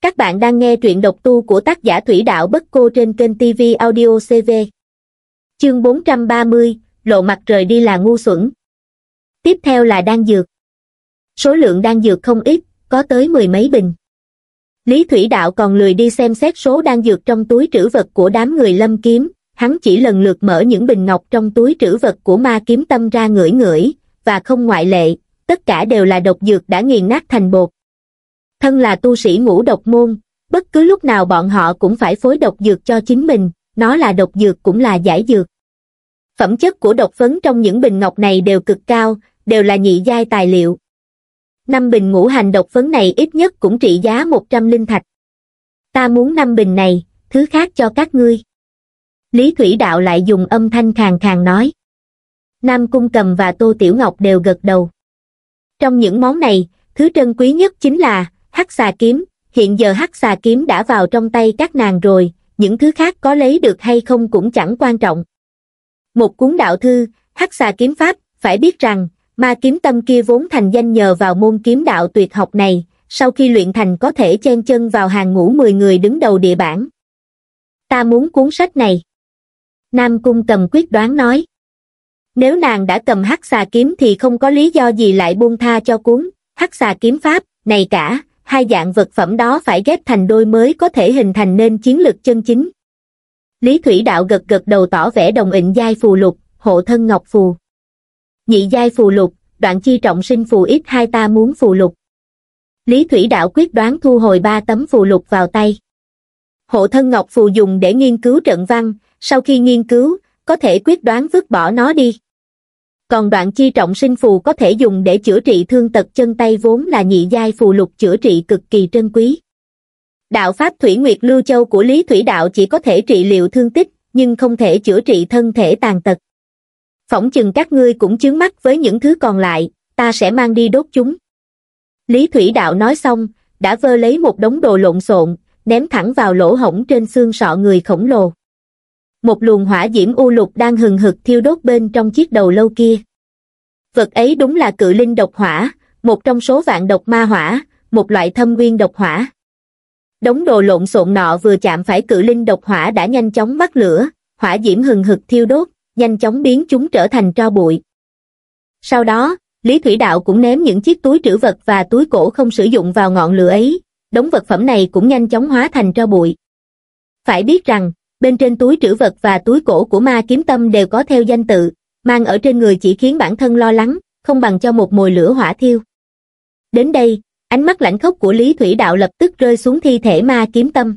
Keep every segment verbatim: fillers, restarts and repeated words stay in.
Các bạn đang nghe truyện độc tu của tác giả Thủy Đạo Bất Cô trên kênh ti vi Audio xê vê. Chương bốn trăm ba mươi, lộ mặt rời đi là ngu xuẩn. Tiếp theo là đan dược. Số lượng đan dược không ít, có tới mười mấy bình. Lý Thủy Đạo còn lười đi xem xét số đan dược trong túi trữ vật của đám người Lâm Kiếm, hắn chỉ lần lượt mở những bình ngọc trong túi trữ vật của Ma Kiếm Tâm ra ngửi ngửi, và không ngoại lệ, tất cả đều là độc dược đã nghiền nát thành bột. Thân là tu sĩ ngũ độc môn, bất cứ lúc nào bọn họ cũng phải phối độc dược cho chính mình, nó là độc dược cũng là giải dược. Phẩm chất của độc phấn trong những bình ngọc này đều cực cao, đều là nhị giai tài liệu. Năm bình ngũ hành độc phấn này ít nhất cũng trị giá một trăm linh thạch. Ta muốn năm bình này, thứ khác cho các ngươi. Lý Thủy Đạo lại dùng âm thanh khàn khàn nói. Nam Cung Cầm và Tô Tiểu Ngọc đều gật đầu. Trong những món này, thứ trân quý nhất chính là Hắc Xà Kiếm, hiện giờ Hắc Xà Kiếm đã vào trong tay các nàng rồi, những thứ khác có lấy được hay không cũng chẳng quan trọng. Một cuốn đạo thư, Hắc Xà Kiếm Pháp, phải biết rằng, Ma Kiếm Tâm kia vốn thành danh nhờ vào môn kiếm đạo tuyệt học này, sau khi luyện thành có thể chen chân vào hàng ngũ mười người đứng đầu địa bảng. Ta muốn cuốn sách này. Nam Cung Cầm quyết đoán nói. Nếu nàng đã cầm Hắc Xà Kiếm thì không có lý do gì lại buông tha cho cuốn Hắc Xà Kiếm Pháp này cả, hai dạng vật phẩm đó phải ghép thành đôi mới có thể hình thành nên chiến lực chân chính. Lý Thủy Đạo gật gật đầu tỏ vẻ đồng ý. Giai phù lục, hộ thân ngọc phù. Nhị giai phù lục, đoạn chi trọng sinh phù ít hai ta muốn phù lục. Lý Thủy Đạo quyết đoán thu hồi ba tấm phù lục vào tay. Hộ thân ngọc phù dùng để nghiên cứu trận văn, sau khi nghiên cứu, có thể quyết đoán vứt bỏ nó đi. Còn đoạn chi trọng sinh phù có thể dùng để chữa trị thương tật chân tay vốn là nhị giai phù lục chữa trị cực kỳ trân quý. Đạo pháp Thủy Nguyệt Lưu Châu của Lý Thủy Đạo chỉ có thể trị liệu thương tích, nhưng không thể chữa trị thân thể tàn tật. Phỏng chừng các ngươi cũng chướng mắt với những thứ còn lại, ta sẽ mang đi đốt chúng. Lý Thủy Đạo nói xong, đã vơ lấy một đống đồ lộn xộn, ném thẳng vào lỗ hổng trên xương sọ người khổng lồ. Một luồng hỏa diễm u lục đang hừng hực thiêu đốt bên trong chiếc đầu lâu kia. Vật ấy đúng là cự linh độc hỏa, một trong số vạn độc ma hỏa, một loại thâm nguyên độc hỏa. Đống đồ lộn xộn nọ vừa chạm phải cự linh độc hỏa đã nhanh chóng bắt lửa, hỏa diễm hừng hực thiêu đốt, nhanh chóng biến chúng trở thành tro bụi. Sau đó, Lý Thủy Đạo cũng ném những chiếc túi trữ vật và túi cổ không sử dụng vào ngọn lửa ấy, đống vật phẩm này cũng nhanh chóng hóa thành tro bụi. Phải biết rằng, bên trên túi trữ vật và túi cổ của Ma Kiếm Tâm đều có theo danh tự, mang ở trên người chỉ khiến bản thân lo lắng, không bằng cho một mồi lửa hỏa thiêu. Đến đây, ánh mắt lãnh khốc của Lý Thủy Đạo lập tức rơi xuống thi thể Ma Kiếm Tâm.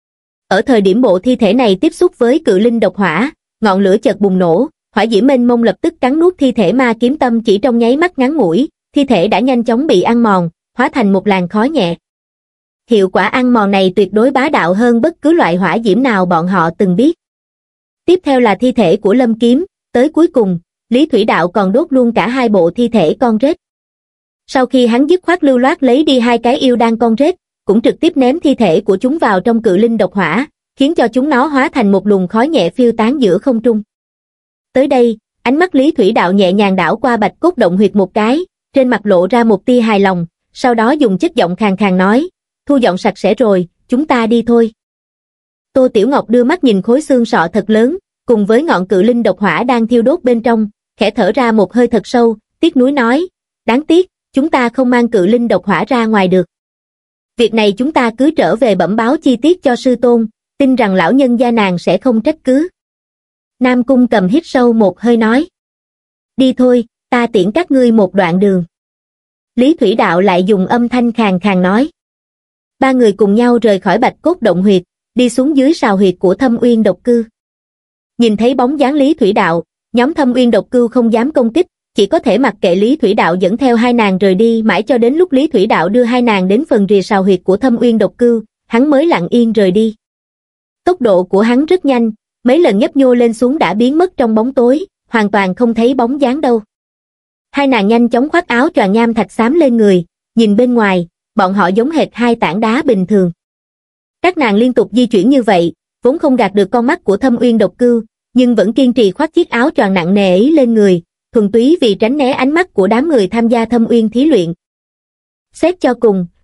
Ở thời điểm bộ thi thể này tiếp xúc với cự linh độc hỏa, ngọn lửa chợt bùng nổ, hỏa diễm mênh mông lập tức cắn nuốt thi thể Ma Kiếm Tâm chỉ trong nháy mắt ngắn ngủi, thi thể đã nhanh chóng bị ăn mòn, hóa thành một làn khói nhẹ. Hiệu quả ăn mòn này tuyệt đối bá đạo hơn bất cứ loại hỏa diễm nào bọn họ từng biết. Tiếp theo là thi thể của Lâm Kiếm, tới cuối cùng, Lý Thủy Đạo còn đốt luôn cả hai bộ thi thể con rết. Sau khi hắn dứt khoát lưu loát lấy đi hai cái yêu đan con rết, cũng trực tiếp ném thi thể của chúng vào trong cự linh độc hỏa, khiến cho chúng nó hóa thành một luồng khói nhẹ phiêu tán giữa không trung. Tới đây, ánh mắt Lý Thủy Đạo nhẹ nhàng đảo qua bạch cốt động huyệt một cái, trên mặt lộ ra một tia hài lòng, sau đó dùng chất giọng khàn khàn nói, thu dọn sạch sẽ rồi, chúng ta đi thôi. Tô Tiểu Ngọc đưa mắt nhìn khối xương sọ thật lớn, cùng với ngọn cự linh độc hỏa đang thiêu đốt bên trong, khẽ thở ra một hơi thật sâu, tiếc nuối nói, đáng tiếc, chúng ta không mang cự linh độc hỏa ra ngoài được. Việc này chúng ta cứ trở về bẩm báo chi tiết cho sư tôn, tin rằng lão nhân gia nàng sẽ không trách cứ. Nam Cung Cầm hít sâu một hơi nói. Đi thôi, ta tiễn các ngươi một đoạn đường. Lý Thủy Đạo lại dùng âm thanh khàn khàn nói. Ba người cùng nhau rời khỏi bạch cốt động huyệt, đi xuống dưới sào huyệt của Thâm Uyên độc cư. Nhìn thấy bóng dáng Lý Thủy Đạo, nhóm Thâm Uyên độc cư không dám công kích, chỉ có thể mặc kệ Lý Thủy Đạo dẫn theo hai nàng rời đi mãi cho đến lúc Lý Thủy Đạo đưa hai nàng đến phần rìa sào huyệt của Thâm Uyên độc cư, hắn mới lặng yên rời đi. Tốc độ của hắn rất nhanh, mấy lần nhấp nhô lên xuống đã biến mất trong bóng tối, hoàn toàn không thấy bóng dáng đâu. Hai nàng nhanh chóng khoác áo choàng nham thạch xám lên người, nhìn bên ngoài, bọn họ giống hệt hai tảng đá bình thường. Các nàng liên tục di chuyển như vậy, vốn không gạt được con mắt của Thâm Uyên độc cư, nhưng vẫn kiên trì khoác chiếc áo choàng nặng nề ấy lên người, thuần túy vì tránh né ánh mắt của đám người tham gia Thâm Uyên thí luyện. Xét cho cùng,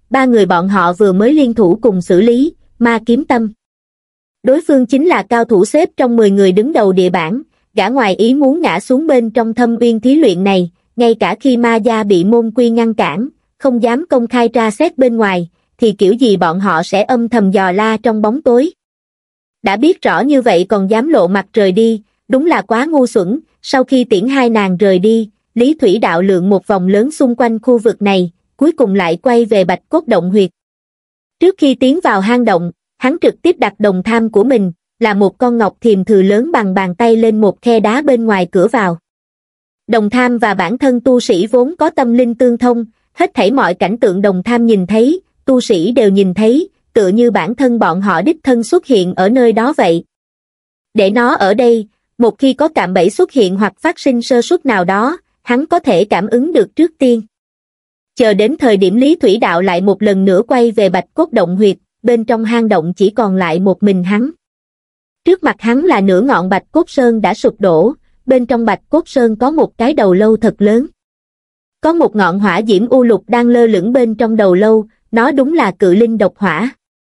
ba người bọn họ vừa mới liên thủ cùng xử lý Ma Kiếm Tâm. Đối phương chính là cao thủ xếp trong mười người đứng đầu địa bảng, gã ngoài ý muốn ngã xuống bên trong thâm uyên thí luyện này, ngay cả khi ma gia bị môn quy ngăn cản, không dám công khai tra xét bên ngoài, thì kiểu gì bọn họ sẽ âm thầm dò la trong bóng tối. Đã biết rõ như vậy còn dám lộ mặt rời đi, đúng là quá ngu xuẩn. Sau khi tiễn hai nàng rời đi, Lý Thủy Đạo lượn một vòng lớn xung quanh khu vực này, cuối cùng lại quay về Bạch Cốt Động huyệt. Trước khi tiến vào hang động, hắn trực tiếp đặt đồng tham của mình, là một con ngọc thiềm thừ lớn bằng bàn tay lên một khe đá bên ngoài cửa vào. Đồng tham và bản thân tu sĩ vốn có tâm linh tương thông, hết thảy mọi cảnh tượng đồng tham nhìn thấy, tu sĩ đều nhìn thấy, tựa như bản thân bọn họ đích thân xuất hiện ở nơi đó vậy. Để nó ở đây, một khi có cạm bẫy xuất hiện hoặc phát sinh sơ suất nào đó, hắn có thể cảm ứng được trước tiên. Chờ đến thời điểm Lý Thủy Đạo lại một lần nữa quay về Bạch Cốt Động huyệt, bên trong hang động chỉ còn lại một mình hắn. Trước mặt hắn là nửa ngọn Bạch Cốt Sơn đã sụp đổ, bên trong Bạch Cốt Sơn có một cái đầu lâu thật lớn. Có một ngọn hỏa diễm u lục đang lơ lửng bên trong đầu lâu, nó đúng là cự linh độc hỏa.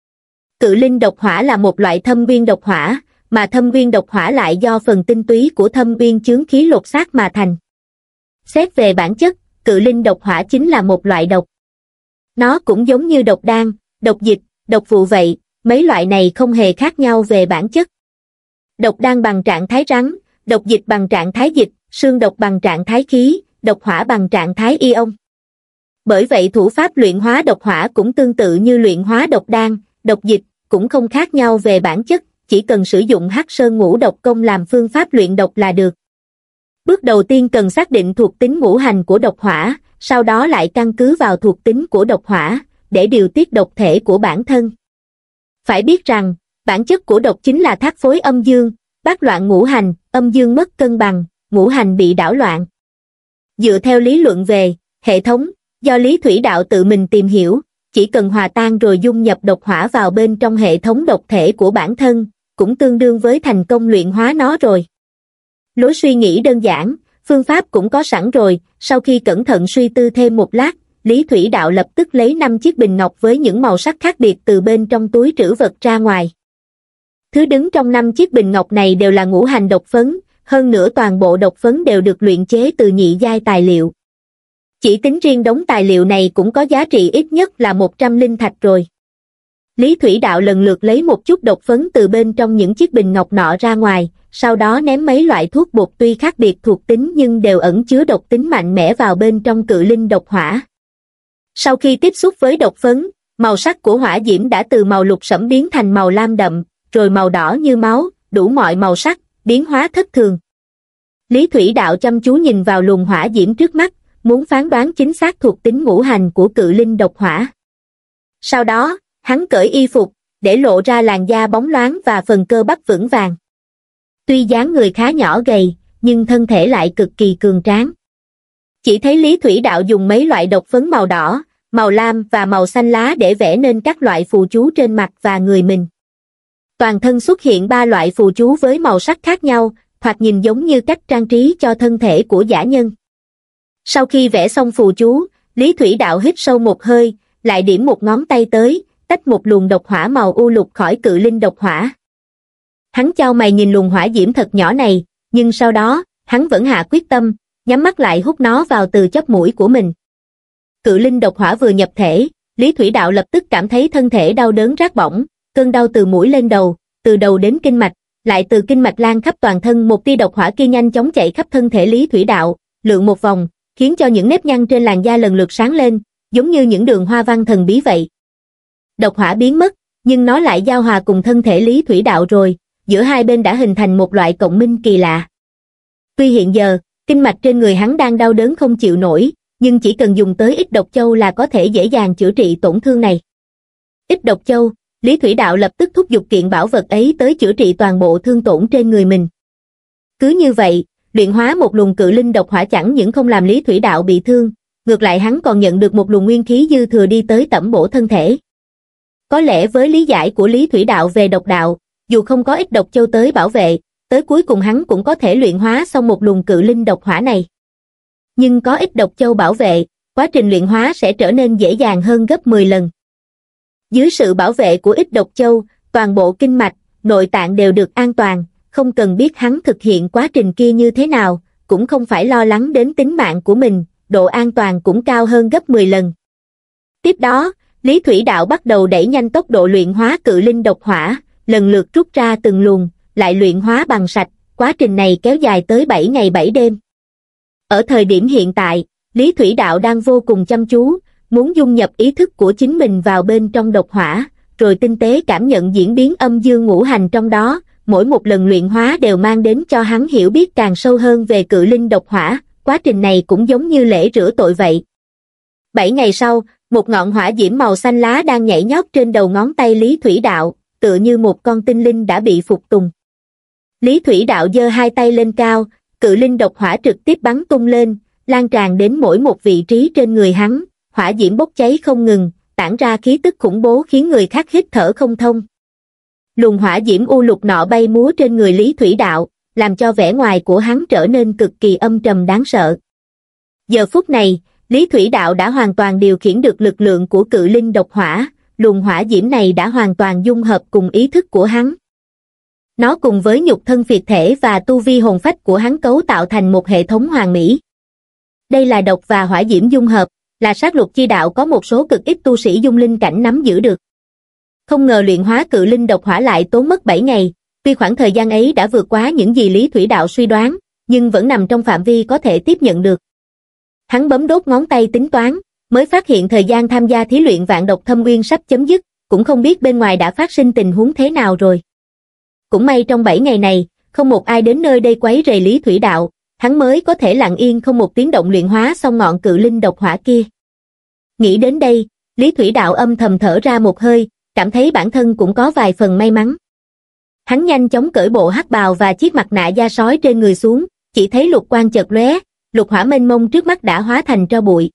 Cự linh độc hỏa là một loại thâm uyên độc hỏa, mà thâm uyên độc hỏa lại do phần tinh túy của thâm uyên chướng khí lột xác mà thành. Xét về bản chất, cự linh độc hỏa chính là một loại độc. Nó cũng giống như độc đan, độc dịch, độc vụ vậy, mấy loại này không hề khác nhau về bản chất. Độc đan bằng trạng thái rắn, độc dịch bằng trạng thái dịch, xương độc bằng trạng thái khí, độc hỏa bằng trạng thái ion. Bởi vậy thủ pháp luyện hóa độc hỏa cũng tương tự như luyện hóa độc đan, độc dịch, cũng không khác nhau về bản chất, chỉ cần sử dụng Hắc Sơn Ngũ Độc Công làm phương pháp luyện độc là được. Bước đầu tiên cần xác định thuộc tính ngũ hành của độc hỏa, sau đó lại căn cứ vào thuộc tính của độc hỏa, để điều tiết độc thể của bản thân. Phải biết rằng, bản chất của độc chính là thác phối âm dương, bát loạn ngũ hành, âm dương mất cân bằng, ngũ hành bị đảo loạn. Dựa theo lý luận về hệ thống, do Lý Thủy Đạo tự mình tìm hiểu, chỉ cần hòa tan rồi dung nhập độc hỏa vào bên trong hệ thống độc thể của bản thân, cũng tương đương với thành công luyện hóa nó rồi. Lối suy nghĩ đơn giản, phương pháp cũng có sẵn rồi, sau khi cẩn thận suy tư thêm một lát, Lý Thủy Đạo lập tức lấy năm chiếc bình ngọc với những màu sắc khác biệt từ bên trong túi trữ vật ra ngoài. Thứ đứng trong năm chiếc bình ngọc này đều là ngũ hành độc phấn, hơn nữa toàn bộ độc phấn đều được luyện chế từ nhị giai tài liệu. Chỉ tính riêng đống tài liệu này cũng có giá trị ít nhất là một trăm linh thạch rồi. Lý Thủy Đạo lần lượt lấy một chút độc phấn từ bên trong những chiếc bình ngọc nọ ra ngoài, sau đó ném mấy loại thuốc bột tuy khác biệt thuộc tính nhưng đều ẩn chứa độc tính mạnh mẽ vào bên trong cự linh độc hỏa. Sau khi tiếp xúc với độc phấn, màu sắc của hỏa diễm đã từ màu lục sẫm biến thành màu lam đậm, rồi màu đỏ như máu, đủ mọi màu sắc, biến hóa thất thường. Lý Thủy Đạo chăm chú nhìn vào luồng hỏa diễm trước mắt, muốn phán đoán chính xác thuộc tính ngũ hành của cự linh độc hỏa. Sau đó, hắn cởi y phục, để lộ ra làn da bóng loáng và phần cơ bắp vững vàng. Tuy dáng người khá nhỏ gầy, nhưng thân thể lại cực kỳ cường tráng. Chỉ thấy Lý Thủy Đạo dùng mấy loại độc phấn màu đỏ, màu lam và màu xanh lá để vẽ nên các loại phù chú trên mặt và người mình. Toàn thân xuất hiện ba loại phù chú với màu sắc khác nhau, thoạt nhìn giống như cách trang trí cho thân thể của dã nhân. Sau khi vẽ xong phù chú, Lý Thủy Đạo hít sâu một hơi, lại điểm một ngón tay tới, tách một luồng độc hỏa màu u lục khỏi cự linh độc hỏa. Hắn chau mày nhìn luồng hỏa diễm thật nhỏ này, nhưng sau đó, hắn vẫn hạ quyết tâm, nhắm mắt lại hút nó vào từ chóp mũi của mình. Cự linh độc hỏa vừa nhập thể, Lý Thủy Đạo lập tức cảm thấy thân thể đau đớn rát bỏng, cơn đau từ mũi lên đầu, từ đầu đến kinh mạch, lại từ kinh mạch lan khắp toàn thân. Một tia độc hỏa kia nhanh chóng chạy khắp thân thể Lý Thủy Đạo, lượn một vòng, khiến cho những nếp nhăn trên làn da lần lượt sáng lên, giống như những đường hoa văn thần bí vậy. Độc hỏa biến mất, nhưng nó lại giao hòa cùng thân thể Lý Thủy Đạo rồi, giữa hai bên đã hình thành một loại cộng minh kỳ lạ. Tuy hiện giờ, kinh mạch trên người hắn đang đau đớn không chịu nổi, nhưng chỉ cần dùng tới ít độc châu là có thể dễ dàng chữa trị tổn thương này. Ít độc châu, Lý Thủy Đạo lập tức thúc giục kiện bảo vật ấy tới chữa trị toàn bộ thương tổn trên người mình. Cứ như vậy, luyện hóa một luồng cự linh độc hỏa chẳng những không làm Lý Thủy Đạo bị thương, ngược lại hắn còn nhận được một luồng nguyên khí dư thừa đi tới tẩm bổ thân thể. Có lẽ với lý giải của Lý Thủy Đạo về độc đạo, dù không có ít độc châu tới bảo vệ, tới cuối cùng hắn cũng có thể luyện hóa xong một luồng cự linh độc hỏa này. Nhưng có ít độc châu bảo vệ, quá trình luyện hóa sẽ trở nên dễ dàng hơn gấp mười lần. Dưới sự bảo vệ của Ích Độc Châu, toàn bộ kinh mạch, nội tạng đều được an toàn, không cần biết hắn thực hiện quá trình kia như thế nào, cũng không phải lo lắng đến tính mạng của mình, độ an toàn cũng cao hơn gấp mười lần. Tiếp đó, Lý Thủy Đạo bắt đầu đẩy nhanh tốc độ luyện hóa cự linh độc hỏa, lần lượt rút ra từng luồng, lại luyện hóa bằng sạch, quá trình này kéo dài tới bảy ngày bảy đêm. Ở thời điểm hiện tại, Lý Thủy Đạo đang vô cùng chăm chú, muốn dung nhập ý thức của chính mình vào bên trong độc hỏa, rồi tinh tế cảm nhận diễn biến âm dương ngũ hành trong đó, mỗi một lần luyện hóa đều mang đến cho hắn hiểu biết càng sâu hơn về cự linh độc hỏa, quá trình này cũng giống như lễ rửa tội vậy. Bảy ngày sau, một ngọn hỏa diễm màu xanh lá đang nhảy nhót trên đầu ngón tay Lý Thủy Đạo, tựa như một con tinh linh đã bị phục tùng. Lý Thủy Đạo giơ hai tay lên cao, cự linh độc hỏa trực tiếp bắn tung lên, lan tràn đến mỗi một vị trí trên người hắn, hỏa diễm bốc cháy không ngừng, tản ra khí tức khủng bố khiến người khác hít thở không thông. Luồng hỏa diễm u lục nọ bay múa trên người Lý Thủy Đạo, làm cho vẻ ngoài của hắn trở nên cực kỳ âm trầm đáng sợ. Giờ phút này, Lý Thủy Đạo đã hoàn toàn điều khiển được lực lượng của cự linh độc hỏa, luồng hỏa diễm này đã hoàn toàn dung hợp cùng ý thức của hắn. Nó cùng với nhục thân phiệt thể và tu vi hồn phách của hắn cấu tạo thành một hệ thống hoàn mỹ. Đây là độc và hỏa diễm dung hợp, là sát lục chi đạo có một số cực ít tu sĩ dung linh cảnh nắm giữ được. Không ngờ luyện hóa cự linh độc hỏa lại tốn mất bảy ngày, tuy khoảng thời gian ấy đã vượt quá những gì Lý Thủy Đạo suy đoán, nhưng vẫn nằm trong phạm vi có thể tiếp nhận được. Hắn bấm đốt ngón tay tính toán, mới phát hiện thời gian tham gia thí luyện vạn độc thâm uyên sắp chấm dứt, cũng không biết bên ngoài đã phát sinh tình huống thế nào rồi. Cũng may trong bảy ngày này, không một ai đến nơi đây quấy rầy Lý Thủy Đạo, hắn mới có thể lặng yên không một tiếng động luyện hóa xong ngọn cự linh độc hỏa kia. Nghĩ đến đây, Lý Thủy Đạo âm thầm thở ra một hơi, cảm thấy bản thân cũng có vài phần may mắn. Hắn nhanh chóng cởi bộ hắc bào và chiếc mặt nạ da sói trên người xuống, chỉ thấy lục quang chợt lóe, lục hỏa mênh mông trước mắt đã hóa thành tro bụi.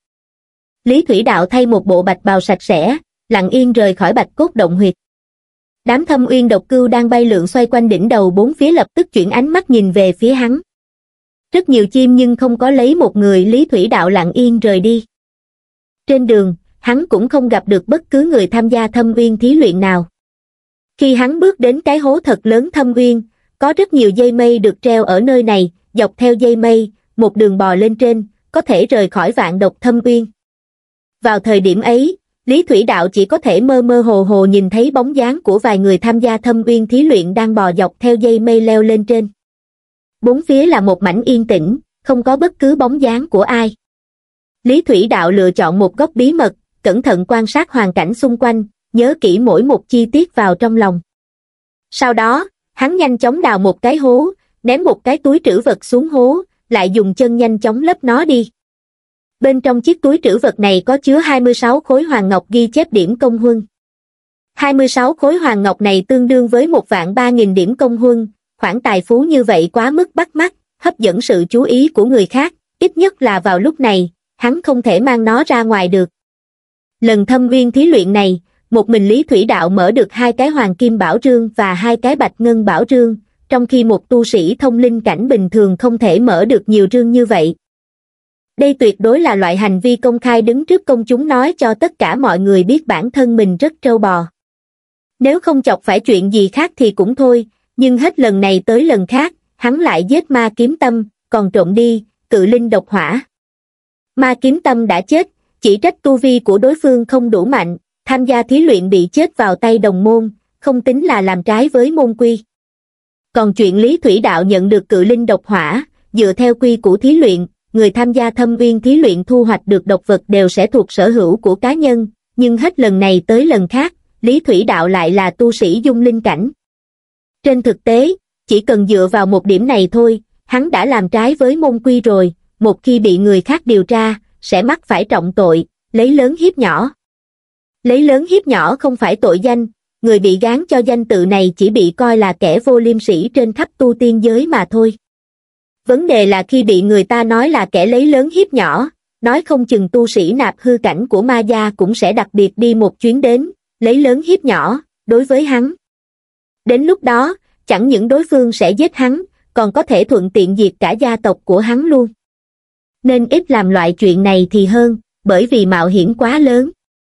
Lý Thủy Đạo thay một bộ bạch bào sạch sẽ, lặng yên rời khỏi Bạch Cốt Động Huyệt. Đám thâm uyên độc cừu đang bay lượn xoay quanh đỉnh đầu bốn phía lập tức chuyển ánh mắt nhìn về phía hắn. Rất nhiều chim nhưng không có lấy một người. Lý Thủy Đạo lặng yên rời đi. Trên đường, hắn cũng không gặp được bất cứ người tham gia thâm uyên thí luyện nào. Khi hắn bước đến cái hố thật lớn thâm uyên, có rất nhiều dây mây được treo ở nơi này, dọc theo dây mây, một đường bò lên trên, có thể rời khỏi vạn độc thâm uyên. Vào thời điểm ấy, Lý Thủy Đạo chỉ có thể mơ mơ hồ hồ nhìn thấy bóng dáng của vài người tham gia thâm uyên thí luyện đang bò dọc theo dây mây leo lên trên. Bốn phía là một mảnh yên tĩnh, không có bất cứ bóng dáng của ai. Lý Thủy Đạo lựa chọn một góc bí mật, cẩn thận quan sát hoàn cảnh xung quanh, nhớ kỹ mỗi một chi tiết vào trong lòng. Sau đó, hắn nhanh chóng đào một cái hố, ném một cái túi trữ vật xuống hố, lại dùng chân nhanh chóng lấp nó đi. Bên trong chiếc túi trữ vật này có chứa hai mươi sáu khối hoàng ngọc ghi chép điểm công huân. hai mươi sáu khối hoàng ngọc này tương đương với một vạn ba nghìn điểm công huân, khoản tài phú như vậy quá mức bắt mắt, hấp dẫn sự chú ý của người khác, ít nhất là vào lúc này, hắn không thể mang nó ra ngoài được. Lần thâm uyên thí luyện này, một mình Lý Thủy Đạo mở được hai cái hoàng kim bảo rương và hai cái bạch ngân bảo rương, trong khi một tu sĩ thông linh cảnh bình thường không thể mở được nhiều rương như vậy. Đây tuyệt đối là loại hành vi công khai đứng trước công chúng nói cho tất cả mọi người biết bản thân mình rất trâu bò. Nếu không chọc phải chuyện gì khác thì cũng thôi, nhưng hết lần này tới lần khác, hắn lại giết Ma Kiếm Tâm, còn trộm đi cự linh độc hỏa. Ma Kiếm Tâm đã chết, chỉ trách tu vi của đối phương không đủ mạnh, tham gia thí luyện bị chết vào tay đồng môn, không tính là làm trái với môn quy. Còn chuyện Lý Thủy Đạo nhận được cự linh độc hỏa, dựa theo quy củ thí luyện, người tham gia thâm uyên thí luyện thu hoạch được độc vật đều sẽ thuộc sở hữu của cá nhân, nhưng hết lần này tới lần khác, Lý Thủy Đạo lại là tu sĩ dung linh cảnh. Trên thực tế, chỉ cần dựa vào một điểm này thôi, hắn đã làm trái với môn quy rồi, một khi bị người khác điều tra, sẽ mắc phải trọng tội, lấy lớn hiếp nhỏ. Lấy lớn hiếp nhỏ không phải tội danh, người bị gán cho danh tự này chỉ bị coi là kẻ vô liêm sỉ trên khắp tu tiên giới mà thôi. Vấn đề là khi bị người ta nói là kẻ lấy lớn hiếp nhỏ, nói không chừng tu sĩ nạp hư cảnh của ma gia cũng sẽ đặc biệt đi một chuyến đến, lấy lớn hiếp nhỏ, đối với hắn. Đến lúc đó, chẳng những đối phương sẽ giết hắn, còn có thể thuận tiện diệt cả gia tộc của hắn luôn. Nên ít làm loại chuyện này thì hơn, bởi vì mạo hiểm quá lớn.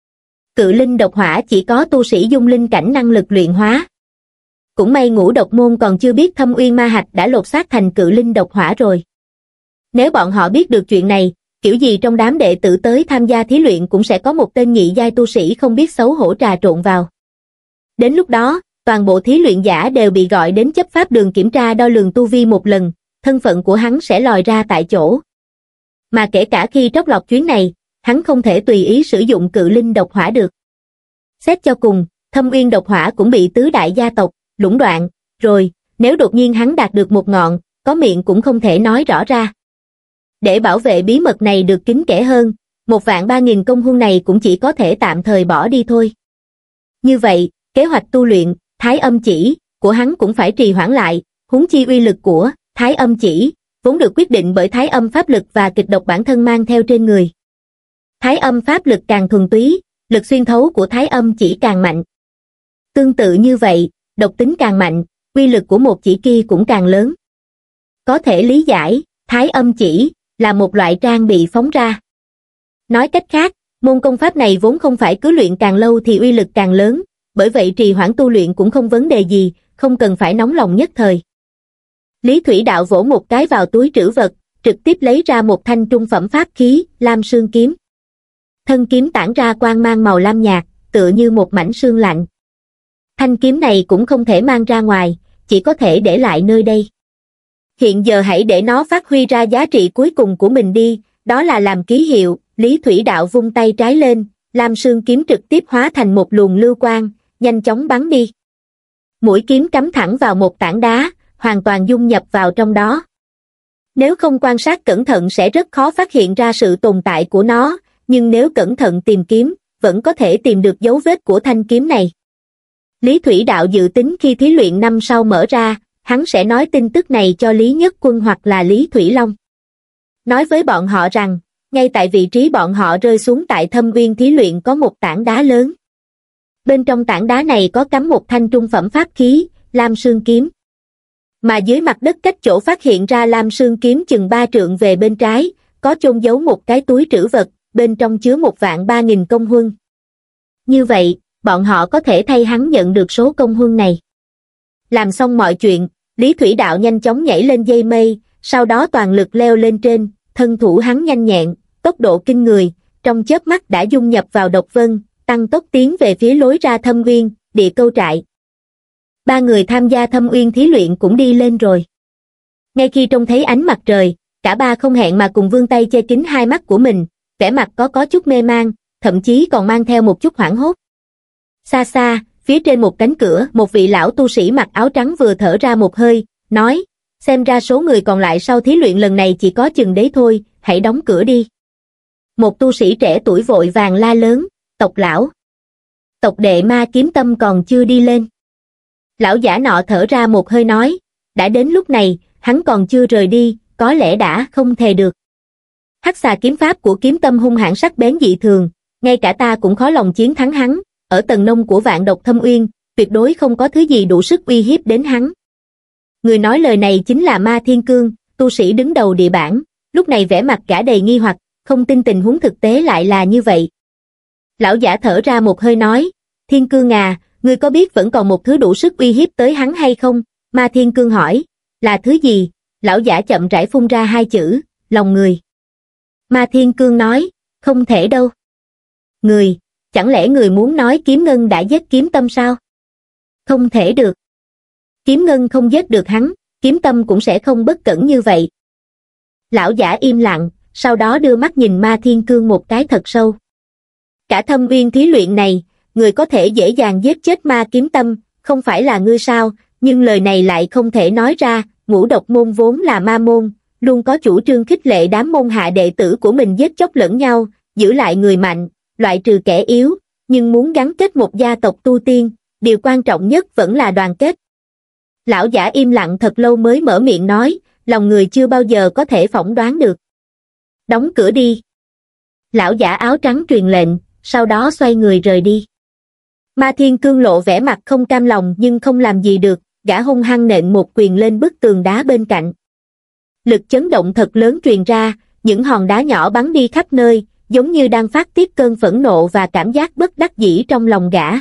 Cự linh độc hỏa chỉ có tu sĩ dung linh cảnh năng lực luyện hóa. Cũng may Ngũ Độc môn còn chưa biết Thâm Uyên ma hạch đã lột xác thành cự linh độc hỏa rồi. Nếu bọn họ biết được chuyện này, kiểu gì trong đám đệ tử tới tham gia thí luyện cũng sẽ có một tên nhị giai tu sĩ không biết xấu hổ trà trộn vào. Đến lúc đó, toàn bộ thí luyện giả đều bị gọi đến chấp pháp đường kiểm tra đo lường tu vi một lần, thân phận của hắn sẽ lòi ra tại chỗ. Mà kể cả khi trót lọt chuyến này, hắn không thể tùy ý sử dụng cự linh độc hỏa được. Xét cho cùng, Thâm Uyên độc hỏa cũng bị tứ đại gia tộc lũng đoạn, rồi, nếu đột nhiên hắn đạt được một ngọn, có miệng cũng không thể nói rõ ra. Để bảo vệ bí mật này được kín kẽ hơn, một vạn ba nghìn công huân này cũng chỉ có thể tạm thời bỏ đi thôi. Như vậy, kế hoạch tu luyện, Thái Âm Chỉ, của hắn cũng phải trì hoãn lại, huống chi uy lực của Thái Âm Chỉ, vốn được quyết định bởi Thái Âm pháp lực và kịch độc bản thân mang theo trên người. Thái Âm pháp lực càng thuần túy, lực xuyên thấu của Thái Âm Chỉ càng mạnh. Tương tự như vậy, độc tính càng mạnh, uy lực của một chỉ kia cũng càng lớn. Có thể lý giải, Thái Âm Chỉ là một loại trang bị phóng ra. Nói cách khác, môn công pháp này vốn không phải cứ luyện càng lâu thì uy lực càng lớn, bởi vậy trì hoãn tu luyện cũng không vấn đề gì, không cần phải nóng lòng nhất thời. Lý Thủy Đạo vỗ một cái vào túi trữ vật, trực tiếp lấy ra một thanh trung phẩm pháp khí, Lam Sương Kiếm. Thân kiếm tản ra quang mang màu lam nhạt, tựa như một mảnh sương lạnh. Thanh kiếm này cũng không thể mang ra ngoài, chỉ có thể để lại nơi đây. Hiện giờ hãy để nó phát huy ra giá trị cuối cùng của mình đi, đó là làm ký hiệu. Lý Thủy Đạo vung tay trái lên, Lam Sương Kiếm trực tiếp hóa thành một luồng lưu quang, nhanh chóng bắn đi. Mũi kiếm cắm thẳng vào một tảng đá, hoàn toàn dung nhập vào trong đó. Nếu không quan sát cẩn thận sẽ rất khó phát hiện ra sự tồn tại của nó, nhưng nếu cẩn thận tìm kiếm, vẫn có thể tìm được dấu vết của thanh kiếm này. Lý Thủy Đạo dự tính khi thí luyện năm sau mở ra, hắn sẽ nói tin tức này cho Lý Nhất Quân hoặc là Lý Thủy Long. Nói với bọn họ rằng, ngay tại vị trí bọn họ rơi xuống tại Thâm Uyên thí luyện có một tảng đá lớn. Bên trong tảng đá này có cắm một thanh trung phẩm pháp khí, Lam Sương Kiếm. Mà dưới mặt đất cách chỗ phát hiện ra Lam Sương Kiếm chừng ba trượng về bên trái, có chôn giấu một cái túi trữ vật, bên trong chứa một vạn ba nghìn công huân. Như vậy, bọn họ có thể thay hắn nhận được số công huân này. Làm xong mọi chuyện, Lý Thủy Đạo nhanh chóng nhảy lên dây mây, sau đó toàn lực leo lên trên, thân thủ hắn nhanh nhẹn, tốc độ kinh người, trong chớp mắt đã dung nhập vào độc vân, tăng tốc tiến về phía lối ra Thâm Uyên, địa câu trại. Ba người tham gia Thâm Uyên thí luyện cũng đi lên rồi. Ngay khi trông thấy ánh mặt trời, cả ba không hẹn mà cùng vươn tay che kín hai mắt của mình, vẻ mặt có có chút mê man, thậm chí còn mang theo một chút hoảng hốt. Xa xa, phía trên một cánh cửa, một vị lão tu sĩ mặc áo trắng vừa thở ra một hơi, nói, xem ra số người còn lại sau thí luyện lần này chỉ có chừng đấy thôi, hãy đóng cửa đi. Một tu sĩ trẻ tuổi vội vàng la lớn, tộc lão. Tộc đệ Ma Kiếm Tâm còn chưa đi lên. Lão giả nọ thở ra một hơi nói, đã đến lúc này, hắn còn chưa rời đi, có lẽ đã không thể được. Hắc xà kiếm pháp của Kiếm Tâm hung hãn sắc bén dị thường, ngay cả ta cũng khó lòng chiến thắng hắn, ở tầng nông của vạn độc Thâm Uyên, tuyệt đối không có thứ gì đủ sức uy hiếp đến hắn. Người nói lời này chính là Ma Thiên Cương, tu sĩ đứng đầu địa bản, lúc này vẻ mặt cả đầy nghi hoặc, không tin tình huống thực tế lại là như vậy. Lão giả thở ra một hơi nói, Thiên Cương à, ngươi có biết vẫn còn một thứ đủ sức uy hiếp tới hắn hay không? Ma Thiên Cương hỏi, là thứ gì? Lão giả chậm rãi phun ra hai chữ, lòng người. Ma Thiên Cương nói, không thể đâu. Người, chẳng lẽ người muốn nói Kiếm Ngân đã giết Kiếm Tâm sao? Không thể được. Kiếm Ngân không giết được hắn, Kiếm Tâm cũng sẽ không bất cẩn như vậy. Lão giả im lặng, sau đó đưa mắt nhìn Ma Thiên Cương một cái thật sâu. Cả Thâm Uyên thí luyện này, người có thể dễ dàng giết chết Ma Kiếm Tâm, không phải là ngươi sao, nhưng lời này lại không thể nói ra, Ngũ Độc môn vốn là ma môn, luôn có chủ trương khích lệ đám môn hạ đệ tử của mình giết chóc lẫn nhau, giữ lại người mạnh, loại trừ kẻ yếu, nhưng muốn gắn kết một gia tộc tu tiên, điều quan trọng nhất vẫn là đoàn kết. Lão giả im lặng thật lâu mới mở miệng nói, lòng người chưa bao giờ có thể phỏng đoán được. Đóng cửa đi. Lão giả áo trắng truyền lệnh, sau đó xoay người rời đi. Ma Thiên Cương lộ vẻ mặt không cam lòng nhưng không làm gì được, gã hung hăng nện một quyền lên bức tường đá bên cạnh. Lực chấn động thật lớn truyền ra, những hòn đá nhỏ bắn đi khắp nơi, giống như đang phát tiết cơn phẫn nộ và cảm giác bất đắc dĩ trong lòng gã.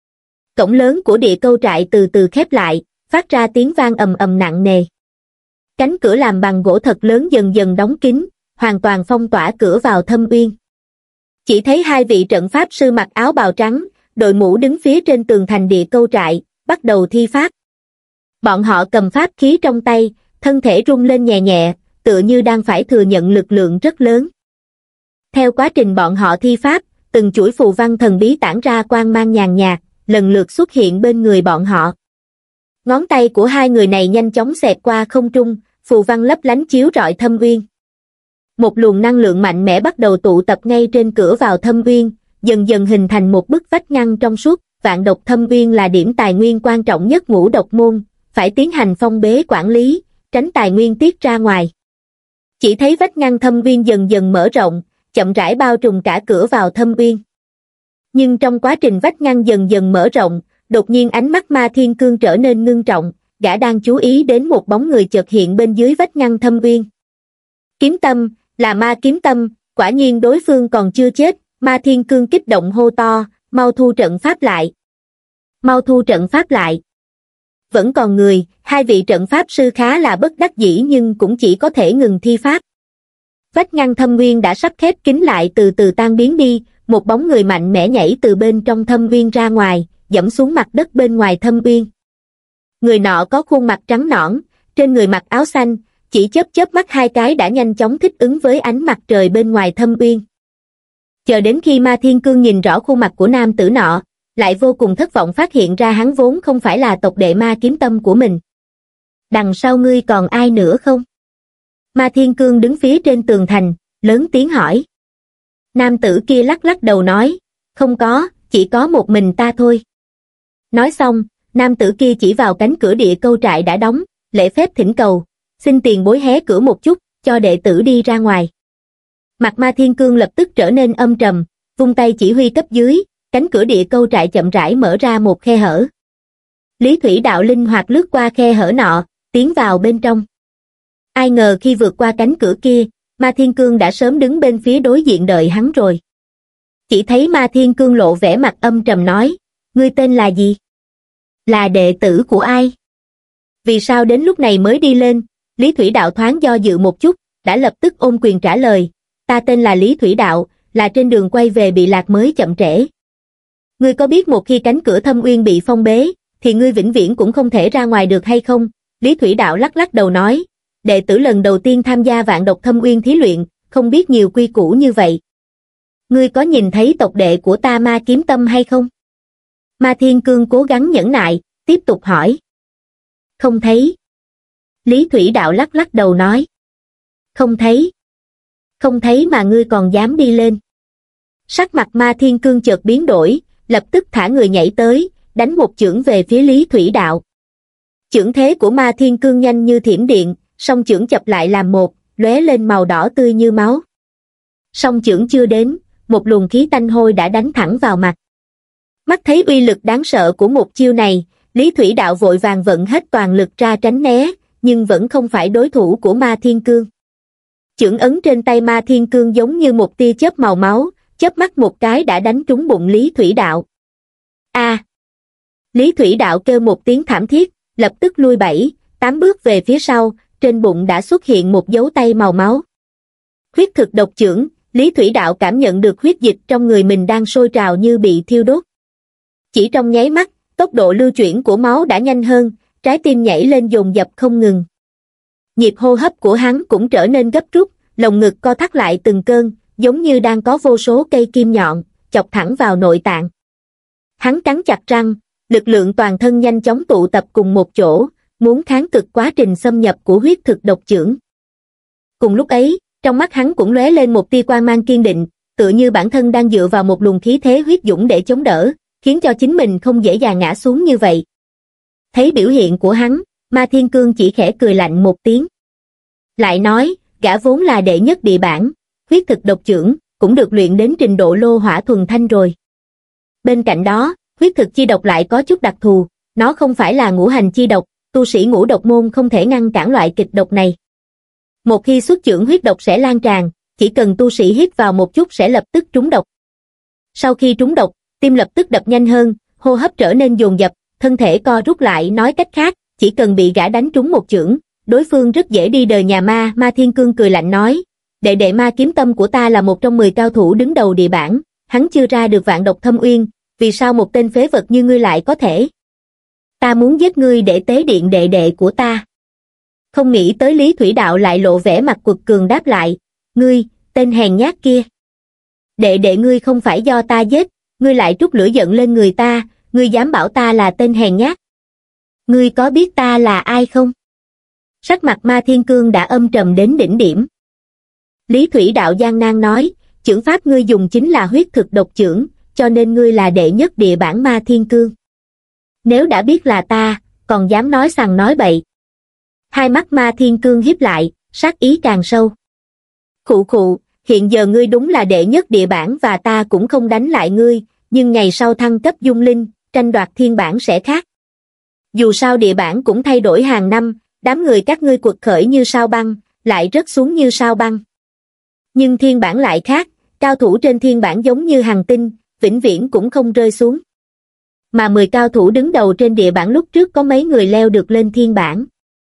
Cổng lớn của địa câu trại từ từ khép lại, phát ra tiếng vang ầm ầm nặng nề. Cánh cửa làm bằng gỗ thật lớn dần dần đóng kín, hoàn toàn phong tỏa cửa vào Thâm Uyên. Chỉ thấy hai vị trận pháp sư mặc áo bào trắng, đội mũ đứng phía trên tường thành địa câu trại, bắt đầu thi pháp. Bọn họ cầm pháp khí trong tay, thân thể rung lên nhẹ nhẹ, tựa như đang phải thừa nhận lực lượng rất lớn. Theo quá trình bọn họ thi pháp, từng chuỗi phù văn thần bí tản ra quang mang nhàn nhạt, lần lượt xuất hiện bên người bọn họ. Ngón tay của hai người này nhanh chóng xẹt qua không trung, phù văn lấp lánh chiếu rọi Thâm Uyên. Một luồng năng lượng mạnh mẽ bắt đầu tụ tập ngay trên cửa vào Thâm Uyên, dần dần hình thành một bức vách ngăn trong suốt. Vạn độc Thâm Uyên là điểm tài nguyên quan trọng nhất ngũ độc môn, phải tiến hành phong bế quản lý, tránh tài nguyên tiết ra ngoài. Chỉ thấy vách ngăn Thâm Uyên dần dần mở rộng, chậm rãi bao trùm cả cửa vào Thâm Uyên. Nhưng trong quá trình vách ngăn dần dần mở rộng, đột nhiên ánh mắt Ma Thiên Cương trở nên ngưng trọng, gã đang chú ý đến một bóng người chợt hiện bên dưới vách ngăn Thâm Uyên. Kiếm Tâm, là Ma Kiếm Tâm, quả nhiên đối phương còn chưa chết. Ma Thiên Cương kích động hô to, mau thu trận pháp lại. Mau thu trận pháp lại. Vẫn còn người, hai vị trận pháp sư khá là bất đắc dĩ nhưng cũng chỉ có thể ngừng thi pháp. Vách ngăn Thâm Uyên đã sắp khép kín lại từ từ tan biến đi, một bóng người mạnh mẽ nhảy từ bên trong Thâm Uyên ra ngoài, dẫm xuống mặt đất bên ngoài Thâm Uyên. Người nọ có khuôn mặt trắng nõn, trên người mặc áo xanh, chỉ chớp chớp mắt hai cái đã nhanh chóng thích ứng với ánh mặt trời bên ngoài Thâm Uyên. Chờ đến khi Ma Thiên Cương nhìn rõ khuôn mặt của nam tử nọ, lại vô cùng thất vọng phát hiện ra hắn vốn không phải là tộc đệ Ma Kiếm Tâm của mình. Đằng sau ngươi còn ai nữa không? Ma Thiên Cương đứng phía trên tường thành, lớn tiếng hỏi. Nam tử kia lắc lắc đầu nói, không có, chỉ có một mình ta thôi. Nói xong, nam tử kia chỉ vào cánh cửa địa câu trại đã đóng, lễ phép thỉnh cầu, xin tiền bối hé cửa một chút, cho đệ tử đi ra ngoài. Mặt Ma Thiên Cương lập tức trở nên âm trầm, vung tay chỉ huy cấp dưới, cánh cửa địa câu trại chậm rãi mở ra một khe hở. Lý Thủy Đạo linh hoạt lướt qua khe hở nọ, tiến vào bên trong. Ai ngờ khi vượt qua cánh cửa kia, Ma Thiên Cương đã sớm đứng bên phía đối diện đợi hắn rồi. Chỉ thấy Ma Thiên Cương lộ vẻ mặt âm trầm nói, ngươi tên là gì? Là đệ tử của ai? Vì sao đến lúc này mới đi lên? Lý Thủy Đạo thoáng do dự một chút, đã lập tức ôm quyền trả lời, ta tên là Lý Thủy Đạo, là trên đường quay về bị lạc mới chậm trễ. Ngươi có biết một khi cánh cửa Thâm Uyên bị phong bế, thì ngươi vĩnh viễn cũng không thể ra ngoài được hay không? Lý Thủy Đạo lắc lắc đầu nói, đệ tử lần đầu tiên tham gia vạn độc Thâm Uyên thí luyện, không biết nhiều quy củ như vậy. Ngươi có nhìn thấy tộc đệ của ta Ma Kiếm Tâm hay không? Ma Thiên Cương cố gắng nhẫn nại, tiếp tục hỏi. Không thấy. Lý Thủy Đạo lắc lắc đầu nói. Không thấy. Không thấy mà ngươi còn dám đi lên. Sắc mặt Ma Thiên Cương chợt biến đổi, lập tức thả người nhảy tới, đánh một chưởng về phía Lý Thủy Đạo. Chưởng thế của Ma Thiên Cương nhanh như thiểm điện, song chưởng chập lại làm một, lóe lên màu đỏ tươi như máu. Song chưởng chưa đến, một luồng khí tanh hôi đã đánh thẳng vào mặt. Mắt thấy uy lực đáng sợ của một chiêu này, Lý Thủy Đạo vội vàng vận hết toàn lực ra tránh né, nhưng vẫn không phải đối thủ của Ma Thiên Cương. Chưởng ấn trên tay Ma Thiên Cương giống như một tia chớp màu máu, chớp mắt một cái đã đánh trúng bụng Lý Thủy Đạo. A! À, Lý Thủy Đạo kêu một tiếng thảm thiết, lập tức lui bảy, tám bước về phía sau, trên bụng đã xuất hiện một dấu tay màu máu. Huyết thực độc chưởng, Lý Thủy Đạo cảm nhận được huyết dịch trong người mình đang sôi trào như bị thiêu đốt. Chỉ trong nháy mắt, tốc độ lưu chuyển của máu đã nhanh hơn, trái tim nhảy lên dồn dập không ngừng. Nhịp hô hấp của hắn cũng trở nên gấp rút, lồng ngực co thắt lại từng cơn, giống như đang có vô số cây kim nhọn, chọc thẳng vào nội tạng. Hắn cắn chặt răng, lực lượng toàn thân nhanh chóng tụ tập cùng một chỗ, muốn kháng cực quá trình xâm nhập của huyết thực độc chưởng. Cùng lúc ấy, trong mắt hắn cũng lóe lên một tia quang mang kiên định, tựa như bản thân đang dựa vào một luồng khí thế huyết dũng để chống đỡ, khiến cho chính mình không dễ dàng ngã xuống như vậy. Thấy biểu hiện của hắn, Ma Thiên Cương chỉ khẽ cười lạnh một tiếng. Lại nói, gã vốn là đệ nhất địa bảng, huyết thực độc chưởng, cũng được luyện đến trình độ lô hỏa thuần thanh rồi. Bên cạnh đó, huyết thực chi độc lại có chút đặc thù, nó không phải là ngũ hành chi độc, tu sĩ ngũ độc môn không thể ngăn cản loại kịch độc này. Một khi xuất chưởng huyết độc sẽ lan tràn, chỉ cần tu sĩ hít vào một chút sẽ lập tức trúng độc. Sau khi trúng độc, tim lập tức đập nhanh hơn, hô hấp trở nên dồn dập, thân thể co rút lại. Nói cách khác, chỉ cần bị gã đánh trúng một chưởng, đối phương rất dễ đi đời nhà ma. Ma Thiên Cương cười lạnh nói, đệ đệ Ma Kiếm Tâm của ta là một trong mười cao thủ đứng đầu địa bảng, hắn chưa ra được vạn độc thâm uyên, vì sao một tên phế vật như ngươi lại có thể? Ta muốn giết ngươi để tế điện đệ đệ của ta. Không nghĩ tới Lý Thủy Đạo lại lộ vẻ mặt quật cường đáp lại, ngươi, tên hèn nhát kia. Đệ đệ ngươi không phải do ta giết, ngươi lại trút lửa giận lên người ta, ngươi dám bảo ta là tên hèn nhát. Ngươi có biết ta là ai không? Sắc mặt Ma Thiên Cương đã âm trầm đến đỉnh điểm. Lý Thủy Đạo gian nan nói, chưởng pháp ngươi dùng chính là huyết thực độc chưởng, cho nên ngươi là đệ nhất địa bảng Ma Thiên Cương. Nếu đã biết là ta, còn dám nói sằng nói bậy. Hai mắt Ma Thiên Cương híp lại, sát ý càng sâu. Khụ khụ, hiện giờ ngươi đúng là đệ nhất địa bảng và ta cũng không đánh lại ngươi, nhưng ngày sau thăng cấp dung linh, tranh đoạt thiên bảng sẽ khác. Dù sao địa bảng cũng thay đổi hàng năm, đám người các ngươi quật khởi như sao băng, lại rớt xuống như sao băng. Nhưng thiên bảng lại khác, cao thủ trên thiên bảng giống như hành tinh, vĩnh viễn cũng không rơi xuống. Mà mười cao thủ đứng đầu trên địa bảng lúc trước có mấy người leo được lên thiên bảng.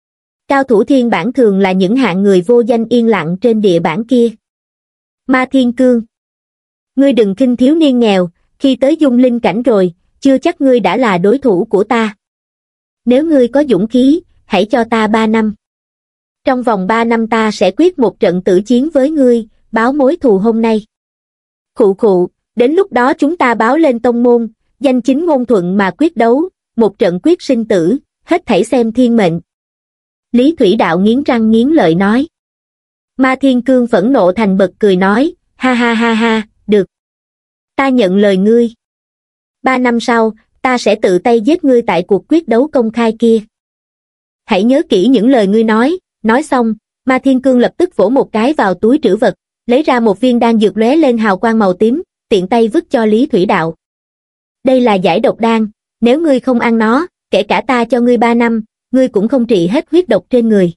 Cao thủ thiên bảng thường là những hạng người vô danh yên lặng trên địa bảng kia. Ma Thiên Cương, ngươi đừng khinh thiếu niên nghèo, khi tới dung linh cảnh rồi, chưa chắc ngươi đã là đối thủ của ta. Nếu ngươi có dũng khí, hãy cho ta ba năm. Trong vòng ba năm ta sẽ quyết một trận tử chiến với ngươi, báo mối thù hôm nay. Khụ khụ, đến lúc đó chúng ta báo lên tông môn, danh chính ngôn thuận mà quyết đấu, một trận quyết sinh tử, hết thảy xem thiên mệnh. Lý Thủy Đạo nghiến răng nghiến lợi nói. Ma Thiên Cương phẫn nộ thành bật cười nói, ha ha ha ha, được. Ta nhận lời ngươi. Ba năm sau, ta sẽ tự tay giết ngươi tại cuộc quyết đấu công khai kia. Hãy nhớ kỹ những lời ngươi nói. Nói xong, Ma Thiên Cương lập tức vỗ một cái vào túi trữ vật, lấy ra một viên đan dược lóe lên hào quang màu tím, tiện tay vứt cho Lý Thủy Đạo. Đây là giải độc đan, nếu ngươi không ăn nó, kể cả ta cho ngươi ba năm, ngươi cũng không trị hết huyết độc trên người.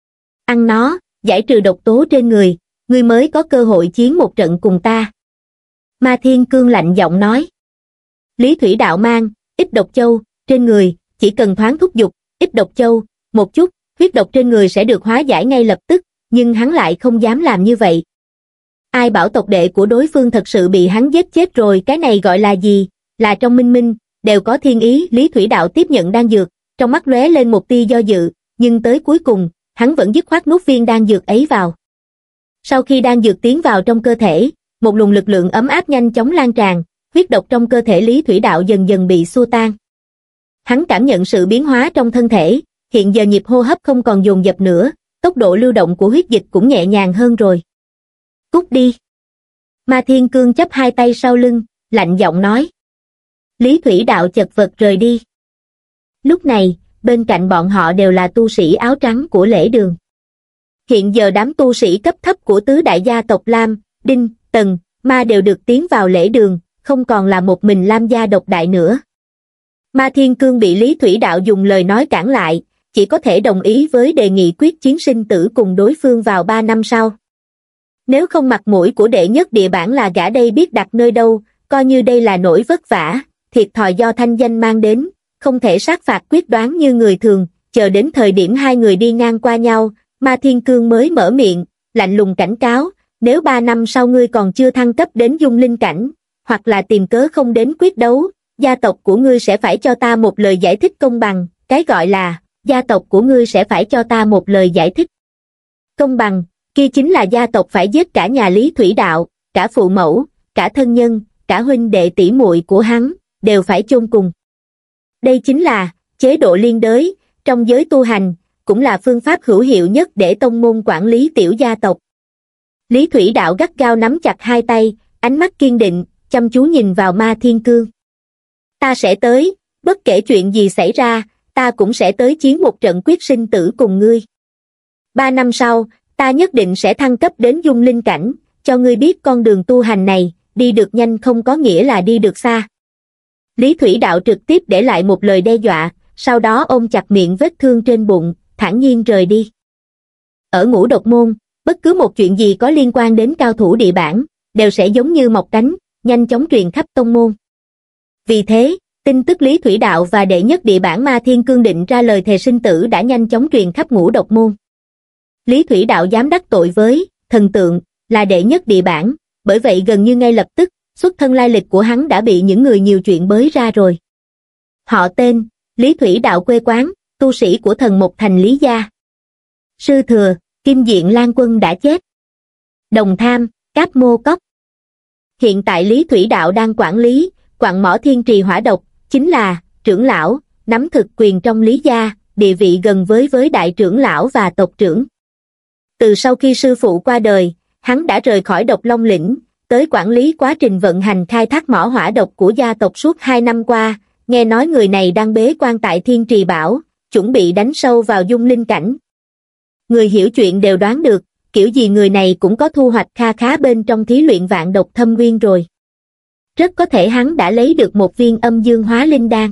Ăn nó, giải trừ độc tố trên người, ngươi mới có cơ hội chiến một trận cùng ta. Ma Thiên Cương lạnh giọng nói. Lý Thủy Đạo mang, ít độc châu, trên người, chỉ cần thoáng thúc giục, ít độc châu, một chút, huyết độc trên người sẽ được hóa giải ngay lập tức, nhưng hắn lại không dám làm như vậy. Ai bảo tộc đệ của đối phương thật sự bị hắn giết chết rồi, cái này gọi là gì, là trong minh minh, đều có thiên ý. Lý Thủy Đạo tiếp nhận đan dược, trong mắt lóe lên một tia do dự, nhưng tới cuối cùng, hắn vẫn dứt khoát nuốt viên đan dược ấy vào. Sau khi đan dược tiến vào trong cơ thể, một luồng lực lượng ấm áp nhanh chóng lan tràn, huyết độc trong cơ thể Lý Thủy Đạo dần dần bị xua tan. Hắn cảm nhận sự biến hóa trong thân thể, hiện giờ nhịp hô hấp không còn dồn dập nữa, tốc độ lưu động của huyết dịch cũng nhẹ nhàng hơn rồi. Cút đi. Ma Thiên Cương chắp hai tay sau lưng, lạnh giọng nói. Lý Thủy Đạo chật vật rời đi. Lúc này, bên cạnh bọn họ đều là tu sĩ áo trắng của lễ đường. Hiện giờ đám tu sĩ cấp thấp của tứ đại gia tộc Lam, Đinh, Tần, Ma đều được tiến vào lễ đường, không còn là một mình Lam gia độc đại nữa. Ma Thiên Cương bị Lý Thủy Đạo dùng lời nói cản lại, chỉ có thể đồng ý với đề nghị quyết chiến sinh tử cùng đối phương vào ba năm sau. Nếu không mặt mũi của đệ nhất địa bảng là gã đây biết đặt nơi đâu, coi như đây là nỗi vất vả, thiệt thòi do thanh danh mang đến, không thể sát phạt quyết đoán như người thường. Chờ đến thời điểm hai người đi ngang qua nhau, Ma Thiên Cương mới mở miệng, lạnh lùng cảnh cáo, nếu ba năm sau ngươi còn chưa thăng cấp đến dung linh cảnh, hoặc là tìm cớ không đến quyết đấu, gia tộc của ngươi sẽ phải cho ta một lời giải thích công bằng. Cái gọi là gia tộc của ngươi sẽ phải cho ta một lời giải thích công bằng, kia chính là gia tộc phải giết cả nhà Lý Thủy Đạo, cả phụ mẫu, cả thân nhân, cả huynh đệ tỷ muội của hắn, đều phải chôn cùng. Đây chính là chế độ liên đới, trong giới tu hành, cũng là phương pháp hữu hiệu nhất để tông môn quản lý tiểu gia tộc. Lý Thủy Đạo gắt gao nắm chặt hai tay, ánh mắt kiên định, chăm chú nhìn vào Ma Thiên Cương. Ta sẽ tới, bất kể chuyện gì xảy ra, ta cũng sẽ tới chiến một trận quyết sinh tử cùng ngươi. Ba năm sau, ta nhất định sẽ thăng cấp đến dung linh cảnh, cho ngươi biết con đường tu hành này, đi được nhanh không có nghĩa là đi được xa. Lý Thủy Đạo trực tiếp để lại một lời đe dọa, sau đó ôm chặt miệng vết thương trên bụng, thản nhiên rời đi. Ở Ngũ Độc Môn, Bất cứ một chuyện gì có liên quan đến cao thủ địa bản, đều sẽ giống như mọc cánh, nhanh chóng truyền khắp tông môn. Vì thế, tin tức Lý Thủy Đạo và đệ nhất địa bản Ma Thiên Cương định ra lời thề sinh tử đã nhanh chóng truyền khắp ngũ độc môn. Lý Thủy Đạo dám đắc tội với thần tượng, là đệ nhất địa bản, bởi vậy gần như ngay lập tức, xuất thân lai lịch của hắn đã bị những người nhiều chuyện bới ra rồi. Họ tên, Lý Thủy Đạo, quê quán, tu sĩ của thần một thành Lý gia. Sư thừa, Kim Diện Lan Quân đã chết. Đồng Tham, Cáp Mô Cốc. Hiện tại Lý Thủy Đạo đang quản lý, quặng mỏ Thiên Trì hỏa độc, chính là trưởng lão, nắm thực quyền trong Lý gia, địa vị gần với với đại trưởng lão và tộc trưởng. Từ sau khi sư phụ qua đời, hắn đã rời khỏi Độc Long lĩnh, tới quản lý quá trình vận hành khai thác mỏ hỏa độc của gia tộc suốt hai năm qua. Nghe nói người này đang bế quan tại Thiên Trì Bảo, chuẩn bị đánh sâu vào dung linh cảnh. Người hiểu chuyện đều đoán được, kiểu gì người này cũng có thu hoạch kha khá bên trong thí luyện vạn độc thâm nguyên rồi. Rất có thể hắn đã lấy được một viên âm dương hóa linh đan.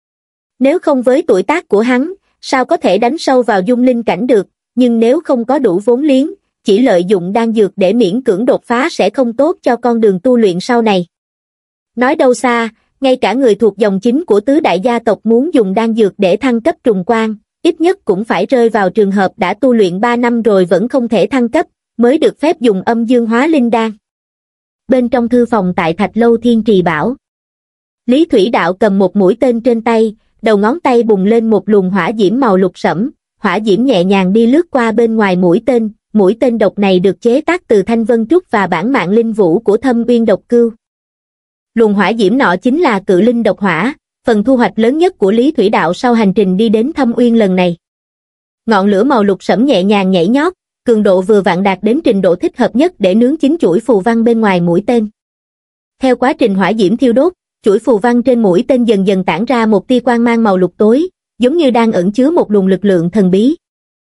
Nếu không với tuổi tác của hắn, sao có thể đánh sâu vào dung linh cảnh được, nhưng nếu không có đủ vốn liếng, chỉ lợi dụng đan dược để miễn cưỡng đột phá sẽ không tốt cho con đường tu luyện sau này. Nói đâu xa, ngay cả người thuộc dòng chính của tứ đại gia tộc muốn dùng đan dược để thăng cấp trùng quan, ít nhất cũng phải rơi vào trường hợp đã tu luyện ba năm rồi vẫn không thể thăng cấp, mới được phép dùng âm dương hóa linh đan. Bên trong thư phòng tại Thạch Lâu Thiên Trì Bảo, Lý Thủy Đạo cầm một mũi tên trên tay, đầu ngón tay bùng lên một luồng hỏa diễm màu lục sẫm, hỏa diễm nhẹ nhàng đi lướt qua bên ngoài mũi tên, mũi tên độc này được chế tác từ thanh vân trúc và bản mạng linh vũ của Thâm Uyên Độc Cưu. Luồng hỏa diễm nọ chính là cự linh độc hỏa, phần thu hoạch lớn nhất của Lý Thủy Đạo sau hành trình đi đến Thâm Uyên lần này. Ngọn lửa màu lục sẫm nhẹ nhàng nhảy nhót, cường độ vừa vặn đạt đến trình độ thích hợp nhất để nướng chín chuỗi phù văn bên ngoài mũi tên. Theo quá trình hỏa diễm thiêu đốt, chuỗi phù văn trên mũi tên dần dần tản ra một tia quang mang màu lục tối, giống như đang ẩn chứa một luồng lực lượng thần bí.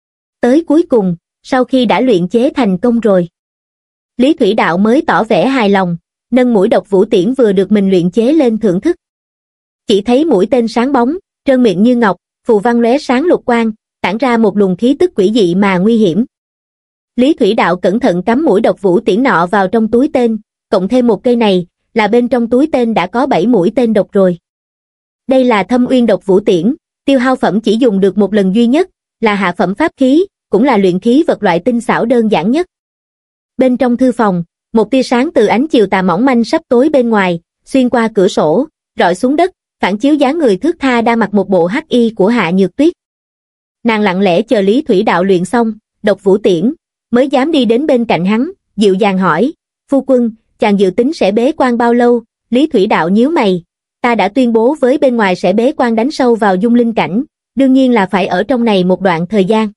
Tới cuối cùng, sau khi đã luyện chế thành công rồi, Lý Thủy Đạo mới tỏ vẻ hài lòng, nâng mũi độc vũ tiễn vừa được mình luyện chế lên thưởng thức. Chỉ thấy mũi tên sáng bóng, trơn miệng như ngọc, phù văn lóe sáng lục quang, tản ra một luồng khí tức quỷ dị mà nguy hiểm. Lý Thủy Đạo cẩn thận cắm mũi độc vũ tiễn nọ vào trong túi tên, cộng thêm một cây này, là bên trong túi tên đã có bảy mũi tên độc rồi. Đây là Thâm Uyên Độc Vũ Tiễn, tiêu hao phẩm chỉ dùng được một lần duy nhất, là hạ phẩm pháp khí, cũng là luyện khí vật loại tinh xảo đơn giản nhất. Bên trong thư phòng, một tia sáng từ ánh chiều tà mỏng manh sắp tối bên ngoài, xuyên qua cửa sổ, rọi xuống đất, phản chiếu dáng người thướt tha đang mặc một bộ hắc y của Hạ Nhược Tuyết. Nàng lặng lẽ chờ Lý Thủy Đạo luyện xong Độc Vũ Tiễn, mới dám đi đến bên cạnh hắn, dịu dàng hỏi, phu quân, chàng dự tính sẽ bế quan bao lâu? Lý Thủy Đạo nhíu mày, ta đã tuyên bố với bên ngoài sẽ bế quan đánh sâu vào dung linh cảnh, đương nhiên là phải ở trong này một đoạn thời gian.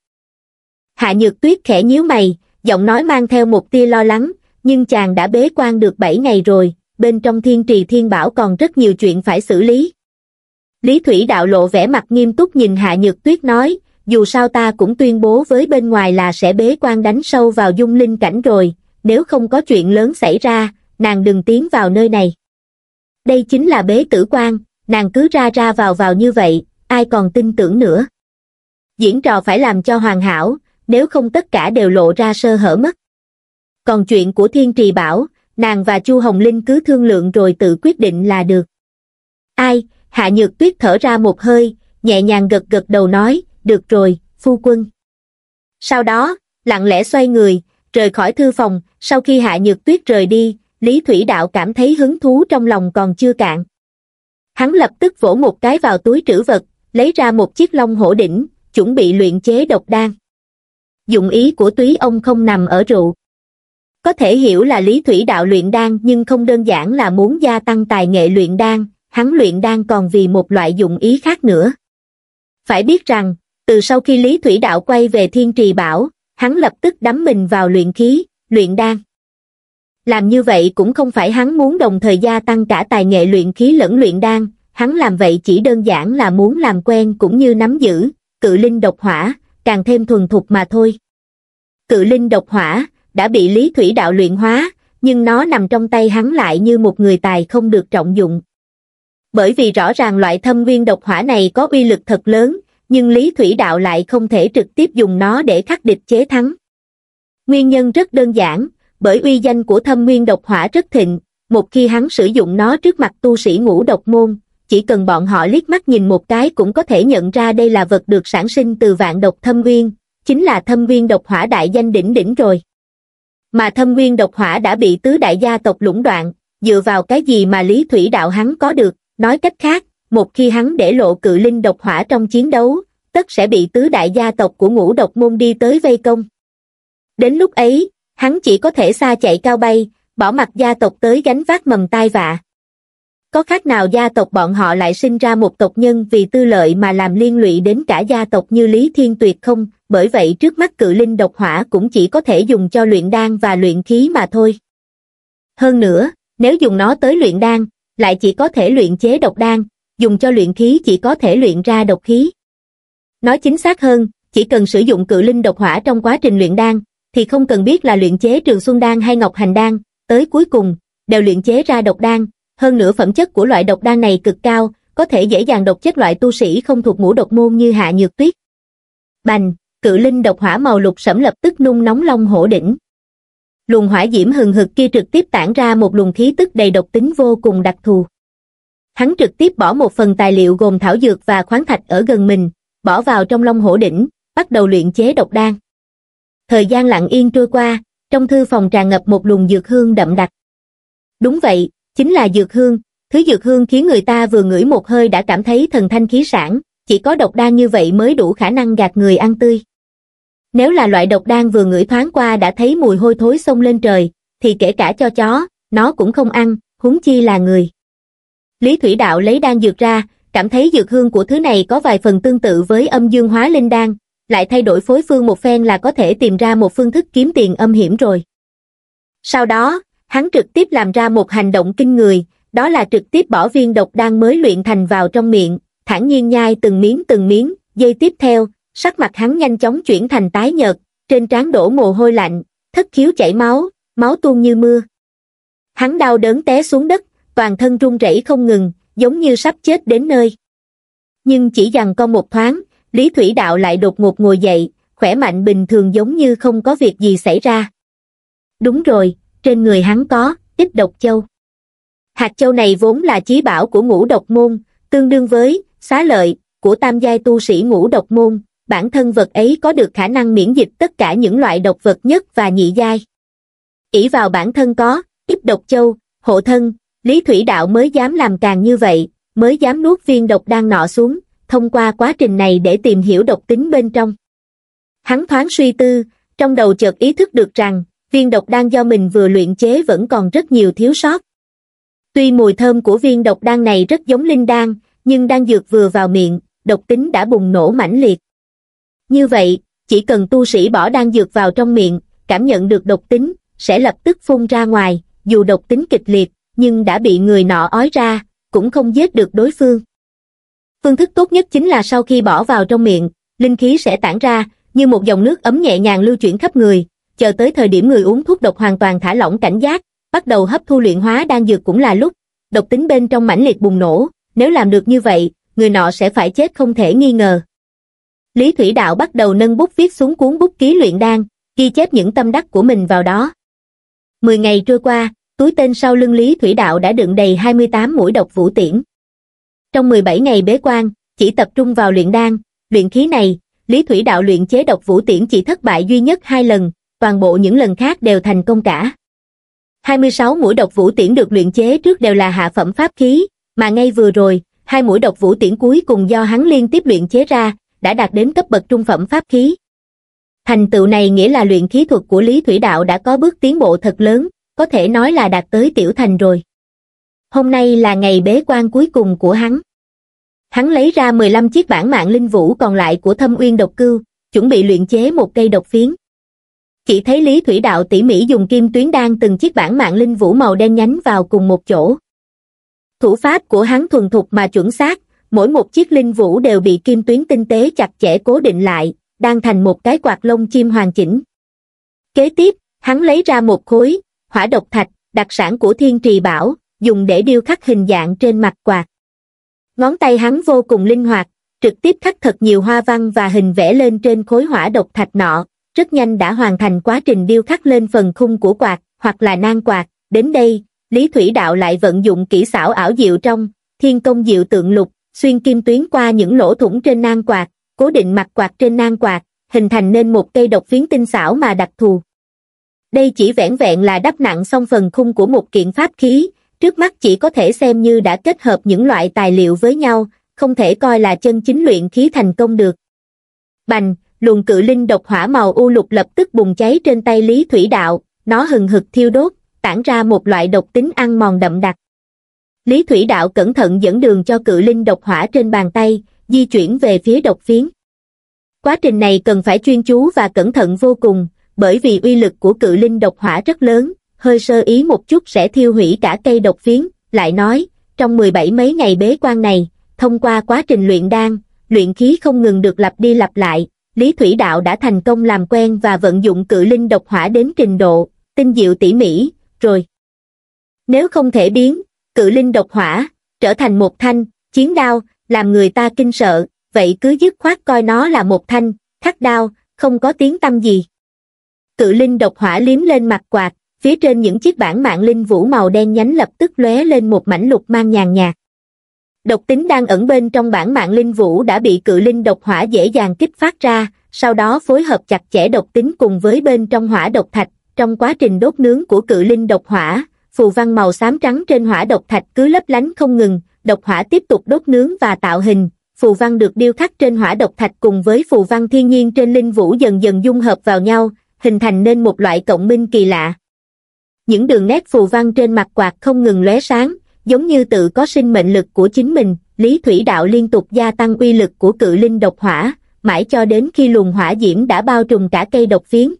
Hạ Nhược Tuyết khẽ nhíu mày, giọng nói mang theo một tia lo lắng, nhưng chàng đã bế quan được bảy ngày rồi, bên trong Thiên Trì Thiên Bảo còn rất nhiều chuyện phải xử lý. Lý Thủy Đạo lộ vẻ mặt nghiêm túc nhìn Hạ Nhược Tuyết nói, dù sao ta cũng tuyên bố với bên ngoài là sẽ bế quan đánh sâu vào dung linh cảnh rồi, nếu không có chuyện lớn xảy ra, nàng đừng tiến vào nơi này. Đây chính là bế tử quan, nàng cứ ra ra vào vào như vậy, ai còn tin tưởng nữa. Diễn trò phải làm cho hoàn hảo, nếu không tất cả đều lộ ra sơ hở mất. Còn chuyện của Thiên Trì Bảo, nàng và Chu Hồng Linh cứ thương lượng rồi tự quyết định là được. Ai? Hạ Nhược Tuyết thở ra một hơi, nhẹ nhàng gật gật đầu nói, được rồi, phu quân. Sau đó, lặng lẽ xoay người, rời khỏi thư phòng. Sau khi Hạ Nhược Tuyết rời đi, Lý Thủy Đạo cảm thấy hứng thú trong lòng còn chưa cạn. Hắn lập tức vỗ một cái vào túi trữ vật, lấy ra một chiếc long hổ đỉnh, chuẩn bị luyện chế độc đan. Dụng ý của Túy ông không nằm ở rượu. Có thể hiểu là Lý Thủy Đạo luyện đan nhưng không đơn giản là muốn gia tăng tài nghệ luyện đan, hắn luyện đan còn vì một loại dụng ý khác nữa. Phải biết rằng, từ sau khi Lý Thủy Đạo quay về Thiên Trì Bảo, hắn lập tức đắm mình vào luyện khí, luyện đan. Làm như vậy cũng không phải hắn muốn đồng thời gia tăng cả tài nghệ luyện khí lẫn luyện đan, hắn làm vậy chỉ đơn giản là muốn làm quen cũng như nắm giữ cự linh độc hỏa, càng thêm thuần thục mà thôi. Cự linh độc hỏa đã bị Lý Thủy Đạo luyện hóa, nhưng nó nằm trong tay hắn lại như một người tài không được trọng dụng. Bởi vì rõ ràng loại thâm nguyên độc hỏa này có uy lực thật lớn, nhưng Lý Thủy Đạo lại không thể trực tiếp dùng nó để khắc địch chế thắng. Nguyên nhân rất đơn giản, bởi uy danh của Thâm Nguyên độc hỏa rất thịnh, một khi hắn sử dụng nó trước mặt tu sĩ ngũ độc môn, chỉ cần bọn họ liếc mắt nhìn một cái cũng có thể nhận ra đây là vật được sản sinh từ vạn độc thâm nguyên, chính là Thâm Nguyên độc hỏa đại danh đỉnh đỉnh rồi. Mà Thâm Nguyên độc hỏa đã bị tứ đại gia tộc lũng đoạn, dựa vào cái gì mà Lý Thủy Đạo hắn có được, nói cách khác, một khi hắn để lộ cự linh độc hỏa trong chiến đấu, tất sẽ bị tứ đại gia tộc của ngũ độc môn đi tới vây công. Đến lúc ấy, hắn chỉ có thể xa chạy cao bay, bỏ mặc gia tộc tới gánh vác mầm tai vạ. Có khác nào gia tộc bọn họ lại sinh ra một tộc nhân vì tư lợi mà làm liên lụy đến cả gia tộc như Lý Thiên Tuyệt không, bởi vậy trước mắt cự linh độc hỏa cũng chỉ có thể dùng cho luyện đan và luyện khí mà thôi. Hơn nữa, nếu dùng nó tới luyện đan, lại chỉ có thể luyện chế độc đan, dùng cho luyện khí chỉ có thể luyện ra độc khí. Nói chính xác hơn, chỉ cần sử dụng cự linh độc hỏa trong quá trình luyện đan, thì không cần biết là luyện chế Trường Xuân đan hay Ngọc Hành đan, tới cuối cùng, đều luyện chế ra độc đan. Hơn nữa phẩm chất của loại độc đan này cực cao, có thể dễ dàng độc chết loại tu sĩ không thuộc ngũ độc môn như Hạ Nhược Tuyết. Bành, cự linh độc hỏa màu lục sẫm lập tức nung nóng long hổ đỉnh. Luồng hỏa diễm hừng hực kia trực tiếp tản ra một luồng khí tức đầy độc tính vô cùng đặc thù. Hắn trực tiếp bỏ một phần tài liệu gồm thảo dược và khoáng thạch ở gần mình, bỏ vào trong long hổ đỉnh, bắt đầu luyện chế độc đan. Thời gian lặng yên trôi qua, trong thư phòng tràn ngập một luồng dược hương đậm đặc. Đúng vậy, chính là dược hương, thứ dược hương khiến người ta vừa ngửi một hơi đã cảm thấy thần thanh khí sảng, chỉ có độc đan như vậy mới đủ khả năng gạt người ăn tươi. Nếu là loại độc đan vừa ngửi thoáng qua đã thấy mùi hôi thối xông lên trời, thì kể cả cho chó, nó cũng không ăn, huống chi là người. Lý Thủy Đạo lấy đan dược ra, cảm thấy dược hương của thứ này có vài phần tương tự với âm dương hóa linh đan, lại thay đổi phối phương một phen là có thể tìm ra một phương thức kiếm tiền âm hiểm rồi. Sau đó, hắn trực tiếp làm ra một hành động kinh người, đó là trực tiếp bỏ viên độc đan mới luyện thành vào trong miệng, thản nhiên nhai từng miếng từng miếng, giây tiếp theo, sắc mặt hắn nhanh chóng chuyển thành tái nhợt, trên trán đổ mồ hôi lạnh, thất khiếu chảy máu, máu tuôn như mưa. Hắn đau đớn té xuống đất, toàn thân run rẩy không ngừng, giống như sắp chết đến nơi. Nhưng chỉ giằng co một thoáng, Lý Thủy Đạo lại đột ngột ngồi dậy, khỏe mạnh bình thường giống như không có việc gì xảy ra. Đúng rồi, trên người hắn có ít độc châu. Hạt châu này vốn là chí bảo của ngũ độc môn, tương đương với xá lợi của tam giai tu sĩ ngũ độc môn, bản thân vật ấy có được khả năng miễn dịch tất cả những loại độc vật nhất và nhị giai. Ỷ vào bản thân có ít độc châu, hộ thân, Lý Thủy Đạo mới dám làm càng như vậy, mới dám nuốt viên độc đan nọ xuống, thông qua quá trình này để tìm hiểu độc tính bên trong. Hắn thoáng suy tư, trong đầu chợt ý thức được rằng, viên độc đan do mình vừa luyện chế vẫn còn rất nhiều thiếu sót. Tuy mùi thơm của viên độc đan này rất giống linh đan, nhưng đan dược vừa vào miệng, độc tính đã bùng nổ mãnh liệt. Như vậy, chỉ cần tu sĩ bỏ đan dược vào trong miệng, cảm nhận được độc tính, sẽ lập tức phun ra ngoài, dù độc tính kịch liệt, nhưng đã bị người nọ ói ra, cũng không giết được đối phương. Phương thức tốt nhất chính là sau khi bỏ vào trong miệng, linh khí sẽ tản ra, như một dòng nước ấm nhẹ nhàng lưu chuyển khắp người, chờ tới thời điểm người uống thuốc độc hoàn toàn thả lỏng cảnh giác, bắt đầu hấp thu luyện hóa đan dược cũng là lúc, độc tính bên trong mãnh liệt bùng nổ, nếu làm được như vậy, người nọ sẽ phải chết không thể nghi ngờ. Lý Thủy Đạo bắt đầu nâng bút viết xuống cuốn bút ký luyện đan, ghi chép những tâm đắc của mình vào đó. Mười ngày trôi qua, túi tên sau lưng Lý Thủy Đạo đã đựng đầy hai mươi tám mũi độc vũ tiễn. Trong mười bảy ngày bế quan, chỉ tập trung vào luyện đan, luyện khí này, Lý Thủy Đạo luyện chế độc vũ tiễn chỉ thất bại duy nhất hai lần, toàn bộ những lần khác đều thành công cả. hai mươi sáu mũi độc vũ tiễn được luyện chế trước đều là hạ phẩm pháp khí, mà ngay vừa rồi, hai mũi độc vũ tiễn cuối cùng do hắn liên tiếp luyện chế ra, đã đạt đến cấp bậc trung phẩm pháp khí. Thành tựu này nghĩa là luyện khí thuật của Lý Thủy Đạo đã có bước tiến bộ thật lớn, có thể nói là đạt tới tiểu thành rồi. Hôm nay là ngày bế quan cuối cùng của hắn. Hắn lấy ra mười lăm chiếc bản mạng linh vũ còn lại của Thâm Uyên độc cưu, chuẩn bị luyện chế một cây độc phiến. Chỉ thấy Lý Thủy Đạo tỉ mỉ dùng kim tuyến đan từng chiếc bản mạng linh vũ màu đen nhánh vào cùng một chỗ. Thủ pháp của hắn thuần thục mà chuẩn xác, mỗi một chiếc linh vũ đều bị kim tuyến tinh tế chặt chẽ cố định lại, đan thành một cái quạt lông chim hoàn chỉnh. Kế tiếp, hắn lấy ra một khối hỏa độc thạch, đặc sản của Thiên Trì Bảo, dùng để điêu khắc hình dạng trên mặt quạt. Ngón tay hắn vô cùng linh hoạt, trực tiếp khắc thật nhiều hoa văn và hình vẽ lên trên khối hỏa độc thạch nọ, rất nhanh đã hoàn thành quá trình điêu khắc lên phần khung của quạt, hoặc là nang quạt. Đến đây, Lý Thủy Đạo lại vận dụng kỹ xảo ảo diệu trong Thiên Công Diệu Tượng Lục, xuyên kim tuyến qua những lỗ thủng trên nang quạt, cố định mặt quạt trên nang quạt, hình thành nên một cây độc phiến tinh xảo mà đặc thù. Đây chỉ vẻn vẹn là đắp nặng xong phần khung của một kiện pháp khí, trước mắt chỉ có thể xem như đã kết hợp những loại tài liệu với nhau, không thể coi là chân chính luyện khí thành công được. Bành, luồng cự linh độc hỏa màu u lục lập tức bùng cháy trên tay Lý Thủy Đạo, nó hừng hực thiêu đốt, tản ra một loại độc tính ăn mòn đậm đặc. Lý Thủy Đạo cẩn thận dẫn đường cho cự linh độc hỏa trên bàn tay, di chuyển về phía độc phiến. Quá trình này cần phải chuyên chú và cẩn thận vô cùng, bởi vì uy lực của cự linh độc hỏa rất lớn, hơi sơ ý một chút sẽ thiêu hủy cả cây độc phiến. Lại nói, trong mười bảy mấy ngày bế quan này, thông qua quá trình luyện đan, luyện khí không ngừng được lặp đi lặp lại, Lý Thủy Đạo đã thành công làm quen và vận dụng cự linh độc hỏa đến trình độ tinh diệu tỉ mỉ rồi. Nếu không thể biến cự linh độc hỏa trở thành một thanh chiến đao làm người ta kinh sợ, vậy cứ dứt khoát coi nó là một thanh khắc đao, không có tiếng tăm gì. Cự linh độc hỏa liếm lên mặt quạt, phía trên những chiếc bản mạng linh vũ màu đen nhánh lập tức lóe lên một mảnh lục mang nhàn nhạt. Độc tính đang ẩn bên trong bản mạng linh vũ đã bị cự linh độc hỏa dễ dàng kích phát ra, sau đó phối hợp chặt chẽ độc tính cùng với bên trong hỏa độc thạch. Trong quá trình đốt nướng của cự linh độc hỏa, phù văn màu xám trắng trên hỏa độc thạch cứ lấp lánh không ngừng, độc hỏa tiếp tục đốt nướng và tạo hình, phù văn được điêu khắc trên hỏa độc thạch cùng với phù văn thiên nhiên trên linh vũ dần dần dung hợp vào nhau, hình thành nên một loại cộng minh kỳ lạ. Những đường nét phù văn trên mặt quạt không ngừng lóe sáng, giống như tự có sinh mệnh lực của chính mình. Lý Thủy Đạo liên tục gia tăng uy lực của cự linh độc hỏa, mãi cho đến khi luồng hỏa diễm đã bao trùm cả cây độc phiến.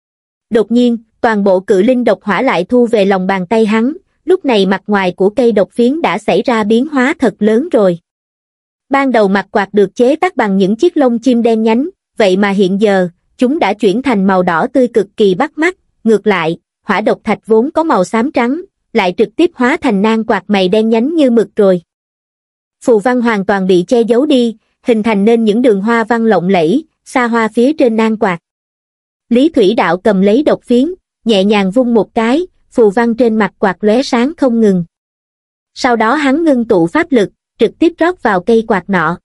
Đột nhiên, toàn bộ cự linh độc hỏa lại thu về lòng bàn tay hắn, lúc này mặt ngoài của cây độc phiến đã xảy ra biến hóa thật lớn rồi. Ban đầu mặt quạt được chế tác bằng những chiếc lông chim đen nhánh, vậy mà hiện giờ, chúng đã chuyển thành màu đỏ tươi cực kỳ bắt mắt, ngược lại, hỏa độc thạch vốn có màu xám trắng, lại trực tiếp hóa thành nang quạt mày đen nhánh như mực rồi. Phù văn hoàn toàn bị che giấu đi, hình thành nên những đường hoa văn lộng lẫy, xa hoa phía trên nang quạt. Lý Thủy Đạo cầm lấy độc phiến, nhẹ nhàng vung một cái, phù văn trên mặt quạt lóe sáng không ngừng. Sau đó hắn ngưng tụ pháp lực, trực tiếp rót vào cây quạt nọ.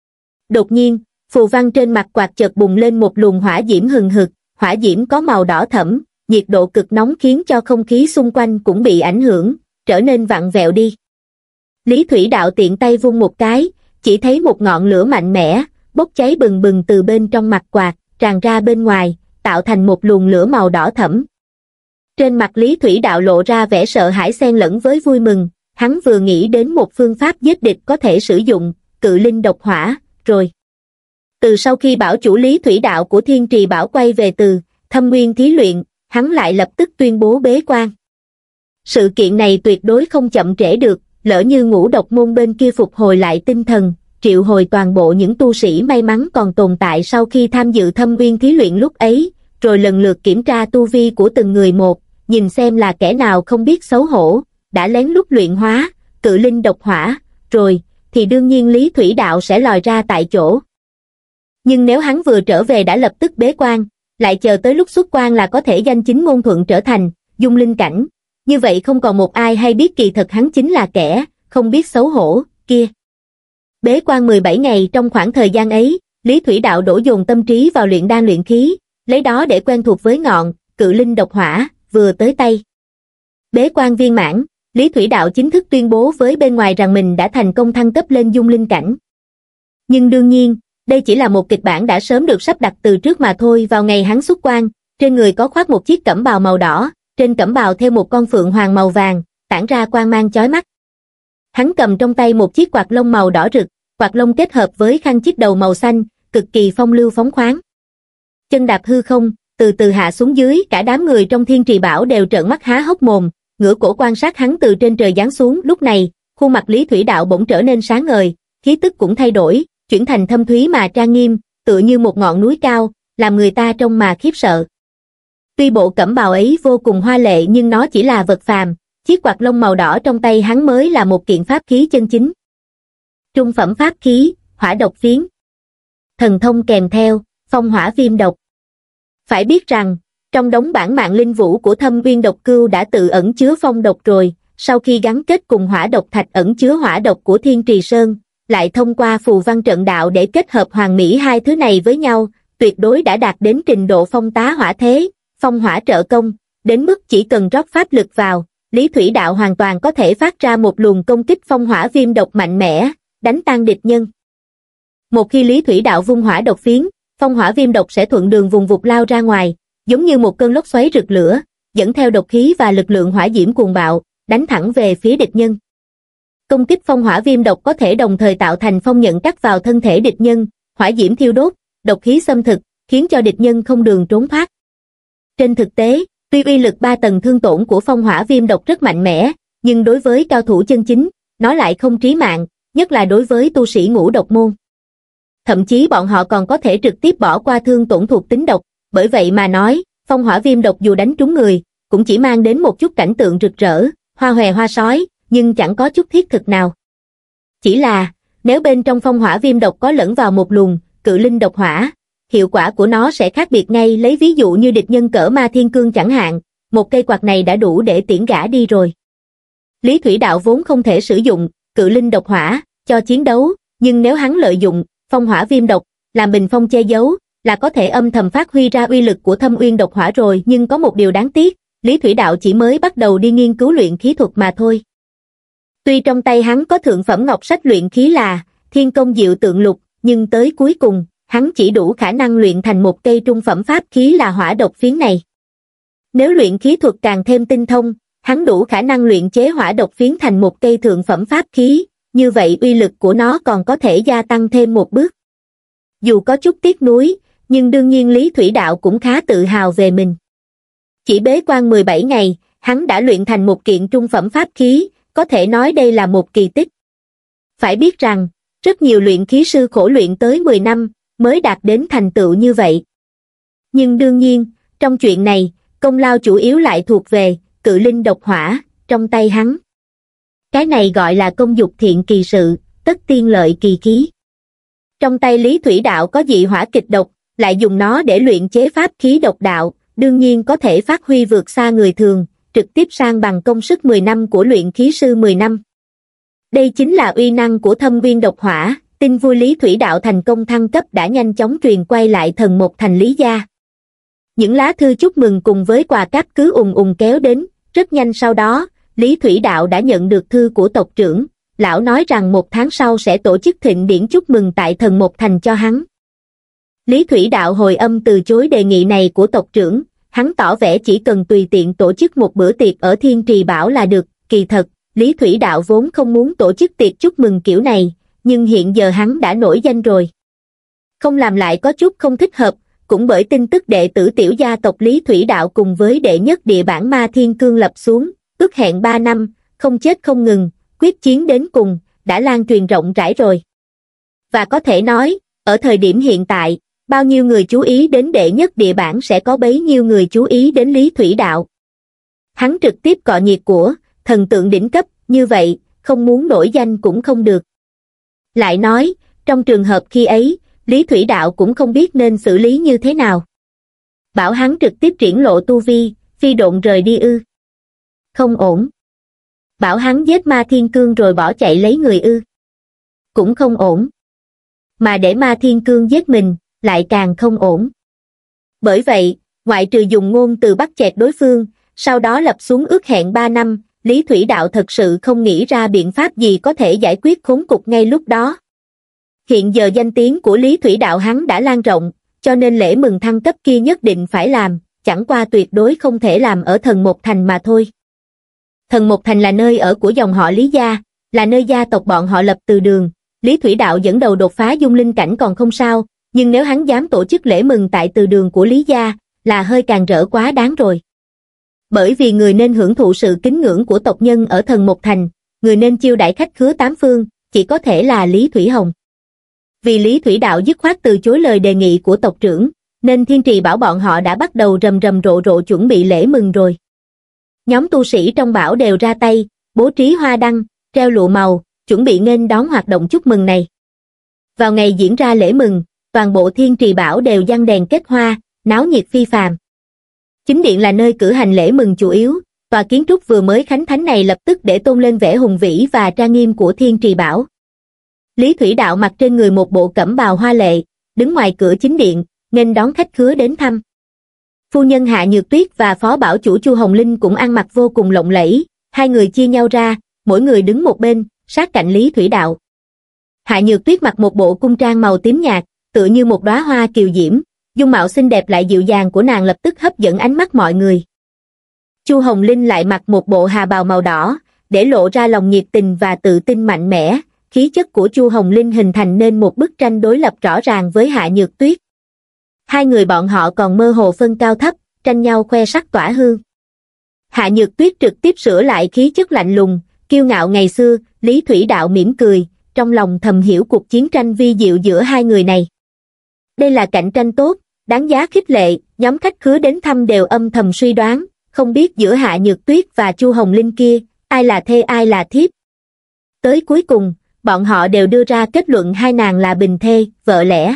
Đột nhiên, phù văn trên mặt quạt chợt bùng lên một luồng hỏa diễm hừng hực, hỏa diễm có màu đỏ thẫm, nhiệt độ cực nóng khiến cho không khí xung quanh cũng bị ảnh hưởng, trở nên vặn vẹo đi. Lý Thủy Đạo tiện tay vung một cái, chỉ thấy một ngọn lửa mạnh mẽ, bốc cháy bừng bừng từ bên trong mặt quạt, tràn ra bên ngoài, tạo thành một luồng lửa màu đỏ thẫm. Trên mặt Lý Thủy Đạo lộ ra vẻ sợ hãi xen lẫn với vui mừng, hắn vừa nghĩ đến một phương pháp giết địch có thể sử dụng, cự linh độc hỏa, rồi. Từ sau khi bảo chủ Lý Thủy Đạo của Thiên Trì Bảo quay về từ Thâm Nguyên thí luyện, hắn lại lập tức tuyên bố bế quan. Sự kiện này tuyệt đối không chậm trễ được, lỡ như Ngũ Độc Môn bên kia phục hồi lại tinh thần, triệu hồi toàn bộ những tu sĩ may mắn còn tồn tại sau khi tham dự Thâm Nguyên thí luyện lúc ấy, rồi lần lượt kiểm tra tu vi của từng người một, nhìn xem là kẻ nào không biết xấu hổ, đã lén lút luyện hóa cự linh độc hỏa, rồi thì đương nhiên Lý Thủy Đạo sẽ lòi ra tại chỗ. Nhưng nếu hắn vừa trở về đã lập tức bế quan, lại chờ tới lúc xuất quan là có thể danh chính ngôn thuận trở thành dung linh cảnh, như vậy không còn một ai hay biết kỳ thật hắn chính là kẻ không biết xấu hổ kia. Bế quan mười bảy ngày, trong khoảng thời gian ấy, Lý Thủy Đạo đổ dồn tâm trí vào luyện đan luyện khí, lấy đó để quen thuộc với ngọn cự linh độc hỏa vừa tới tay. Bế quan viên mãn, Lý Thủy Đạo chính thức tuyên bố với bên ngoài rằng mình đã thành công thăng cấp lên dung linh cảnh. Nhưng đương nhiên, đây chỉ là một kịch bản đã sớm được sắp đặt từ trước mà thôi. Vào ngày hắn xuất quan, trên người có khoác một chiếc cẩm bào màu đỏ, trên cẩm bào theo một con phượng hoàng màu vàng, tản ra quang mang chói mắt. Hắn cầm trong tay một chiếc quạt lông màu đỏ rực, quạt lông kết hợp với khăn chiếc đầu màu xanh, cực kỳ phong lưu phóng khoáng. Chân đạp hư không, từ từ hạ xuống dưới, cả đám người trong Thiên Trì Bảo đều trợn mắt há hốc mồm, ngửa cổ quan sát hắn từ trên trời giáng xuống. Lúc này, khuôn mặt Lý Thủy Đạo bỗng trở nên sáng ngời, khí tức cũng thay đổi, chuyển thành thâm thúy mà trang nghiêm, tựa như một ngọn núi cao, làm người ta trông mà khiếp sợ. Tuy bộ cẩm bào ấy vô cùng hoa lệ nhưng nó chỉ là vật phàm, chiếc quạt lông màu đỏ trong tay hắn mới là một kiện pháp khí chân chính. Trung phẩm pháp khí, hỏa độc phiến. Thần thông kèm theo, phong hỏa viêm độc. Phải biết rằng, trong đống bản mạng linh vũ của Thâm Uyên Độc Cưu đã tự ẩn chứa phong độc rồi, sau khi gắn kết cùng hỏa độc thạch ẩn chứa hỏa độc của Thiên Trì Sơn, lại thông qua phù văn trận đạo để kết hợp hoàn mỹ hai thứ này với nhau, tuyệt đối đã đạt đến trình độ phong tá hỏa thế, phong hỏa trợ công, đến mức chỉ cần rót pháp lực vào, Lý Thủy Đạo hoàn toàn có thể phát ra một luồng công kích phong hỏa viêm độc mạnh mẽ, đánh tan địch nhân. Một khi Lý Thủy Đạo vung hỏa độc phiến, phong hỏa viêm độc sẽ thuận đường vùng vụt lao ra ngoài, giống như một cơn lốc xoáy rực lửa, dẫn theo độc khí và lực lượng hỏa diễm cuồng bạo, đánh thẳng về phía địch nhân. Công kích phong hỏa viêm độc có thể đồng thời tạo thành phong nhận cắt vào thân thể địch nhân, hỏa diễm thiêu đốt, độc khí xâm thực, khiến cho địch nhân không đường trốn thoát. Trên thực tế, tuy uy lực ba tầng thương tổn của phong hỏa viêm độc rất mạnh mẽ, nhưng đối với cao thủ chân chính, nó lại không trí mạng, nhất là đối với tu sĩ ngũ độc môn. Thậm chí bọn họ còn có thể trực tiếp bỏ qua thương tổn thuộc tính độc, bởi vậy mà nói, phong hỏa viêm độc dù đánh trúng người, cũng chỉ mang đến một chút cảnh tượng rực rỡ, hoa hòe hoa sói, nhưng chẳng có chút thiết thực nào. Chỉ là, nếu bên trong phong hỏa viêm độc có lẫn vào một luồng cự linh độc hỏa, hiệu quả của nó sẽ khác biệt ngay. Lấy ví dụ như địch nhân cỡ Ma Thiên Cương chẳng hạn, một cây quạt này đã đủ để tiễn gã đi rồi. Lý Thủy Đạo vốn không thể sử dụng cự linh độc hỏa cho chiến đấu, nhưng nếu hắn lợi dụng phong hỏa viêm độc làm bình phong che giấu, là có thể âm thầm phát huy ra uy lực của Thâm Uyên độc hỏa rồi. Nhưng có một điều đáng tiếc, Lý Thủy Đạo chỉ mới bắt đầu đi nghiên cứu luyện khí thuật mà thôi. Tuy trong tay hắn có thượng phẩm ngọc sách luyện khí là Thiên Công Diệu Tượng Lục, nhưng tới cuối cùng, hắn chỉ đủ khả năng luyện thành một cây trung phẩm pháp khí là hỏa độc phiến này. Nếu luyện khí thuật càng thêm tinh thông, hắn đủ khả năng luyện chế hỏa độc phiến thành một cây thượng phẩm pháp khí, như vậy uy lực của nó còn có thể gia tăng thêm một bước. Dù có chút tiếc nuối, nhưng đương nhiên Lý Thủy Đạo cũng khá tự hào về mình. Chỉ bế quan mười bảy ngày, hắn đã luyện thành một kiện trung phẩm pháp khí, có thể nói đây là một kỳ tích. Phải biết rằng, rất nhiều luyện khí sư khổ luyện tới mười năm, mới đạt đến thành tựu như vậy. Nhưng đương nhiên, trong chuyện này, công lao chủ yếu lại thuộc về cự linh độc hỏa, trong tay hắn. Cái này gọi là công dục thiện kỳ sự, tất tiên lợi kỳ khí. Trong tay Lý Thủy Đạo có dị hỏa kịch độc, lại dùng nó để luyện chế pháp khí độc đạo, đương nhiên có thể phát huy vượt xa người thường, trực tiếp sang bằng công sức mười năm của luyện khí sư mười năm. Đây chính là uy năng của Thâm Uyên độc hỏa. Tin vui Lý Thủy Đạo thành công thăng cấp đã nhanh chóng truyền quay lại thần một thành Lý gia. Những lá thư chúc mừng cùng với quà cáp cứ ùng ùng kéo đến, rất nhanh sau đó, Lý Thủy Đạo đã nhận được thư của tộc trưởng, lão nói rằng một tháng sau sẽ tổ chức thịnh điển chúc mừng tại thần một thành cho hắn. Lý Thủy Đạo hồi âm từ chối đề nghị này của tộc trưởng, hắn tỏ vẻ chỉ cần tùy tiện tổ chức một bữa tiệc ở Thiên Trì Bảo là được. Kỳ thật, Lý Thủy Đạo vốn không muốn tổ chức tiệc chúc mừng kiểu này, nhưng hiện giờ hắn đã nổi danh rồi. Không làm lại có chút không thích hợp, cũng bởi tin tức đệ tử tiểu gia tộc Lý Thủy Đạo cùng với đệ nhất địa bản Ma Thiên Cương lập xuống, ước hẹn ba năm, không chết không ngừng, quyết chiến đến cùng, đã lan truyền rộng rãi rồi. Và có thể nói, ở thời điểm hiện tại, bao nhiêu người chú ý đến đệ nhất địa bản sẽ có bấy nhiêu người chú ý đến Lý Thủy Đạo. Hắn trực tiếp cọ nhiệt của thần tượng đỉnh cấp, như vậy, không muốn nổi danh cũng không được. Lại nói, trong trường hợp khi ấy, Lý Thủy Đạo cũng không biết nên xử lý như thế nào. Bảo hắn trực tiếp triển lộ tu vi, phi độn rời đi ư? Không ổn. Bảo hắn giết Ma Thiên Cương rồi bỏ chạy lấy người ư? Cũng không ổn. Mà để Ma Thiên Cương giết mình, lại càng không ổn. Bởi vậy, ngoại trừ dùng ngôn từ bắt chẹt đối phương, sau đó lập xuống ước hẹn ba năm, Lý Thủy Đạo thật sự không nghĩ ra biện pháp gì có thể giải quyết khốn cục ngay lúc đó. Hiện giờ danh tiếng của Lý Thủy Đạo hắn đã lan rộng, cho nên lễ mừng thăng cấp kia nhất định phải làm, chẳng qua tuyệt đối không thể làm ở thần một thành mà thôi. Thần một thành là nơi ở của dòng họ Lý gia, là nơi gia tộc bọn họ lập từ đường. Lý Thủy Đạo dẫn đầu đột phá dung linh cảnh còn không sao, nhưng nếu hắn dám tổ chức lễ mừng tại từ đường của Lý gia, là hơi càng rỡ quá đáng rồi. Bởi vì người nên hưởng thụ sự kính ngưỡng của tộc nhân ở thần một thành, người nên chiêu đãi khách khứa tám phương, chỉ có thể là Lý Thủy Hồng. Vì Lý Thủy Đạo dứt khoát từ chối lời đề nghị của tộc trưởng, nên Thiên Trì Bảo bọn họ đã bắt đầu rầm rầm rộ rộ chuẩn bị lễ mừng rồi. Nhóm tu sĩ trong bảo đều ra tay, bố trí hoa đăng, treo lụa màu, chuẩn bị nghênh đón hoạt động chúc mừng này. Vào ngày diễn ra lễ mừng, toàn bộ Thiên Trì Bảo đều giăng đèn kết hoa, náo nhiệt phi phàm. Chính điện là nơi cử hành lễ mừng chủ yếu, tòa kiến trúc vừa mới khánh thánh này lập tức để tôn lên vẻ hùng vĩ và trang nghiêm của Thiên Trì Bảo. Lý Thủy Đạo mặc trên người một bộ cẩm bào hoa lệ, đứng ngoài cửa chính điện, nghênh đón khách khứa đến thăm. Phu nhân Hạ Nhược Tuyết và phó bảo chủ Chu Hồng Linh cũng ăn mặc vô cùng lộng lẫy, hai người chia nhau ra, mỗi người đứng một bên, sát cạnh Lý Thủy Đạo. Hạ Nhược Tuyết mặc một bộ cung trang màu tím nhạt, tựa như một đóa hoa kiều diễm, dung mạo xinh đẹp lại dịu dàng của nàng lập tức hấp dẫn ánh mắt mọi người. Chu Hồng Linh lại mặc một bộ hà bào màu đỏ, để lộ ra lòng nhiệt tình và tự tin mạnh mẽ, khí chất của Chu Hồng Linh hình thành nên một bức tranh đối lập rõ ràng với Hạ Nhược Tuyết. Hai người bọn họ còn mơ hồ phân cao thấp, tranh nhau khoe sắc tỏa hương. Hạ Nhược Tuyết trực tiếp sửa lại khí chất lạnh lùng, kiêu ngạo ngày xưa. Lý Thủy Đạo mỉm cười, trong lòng thầm hiểu cuộc chiến tranh vi diệu giữa hai người này. Đây là cạnh tranh tốt, đáng giá khích lệ. Nhóm khách khứa đến thăm đều âm thầm suy đoán, không biết giữa Hạ Nhược Tuyết và Chu Hồng Linh kia, ai là thê ai là thiếp. Tới cuối cùng, bọn họ đều đưa ra kết luận hai nàng là bình thê, vợ lẽ.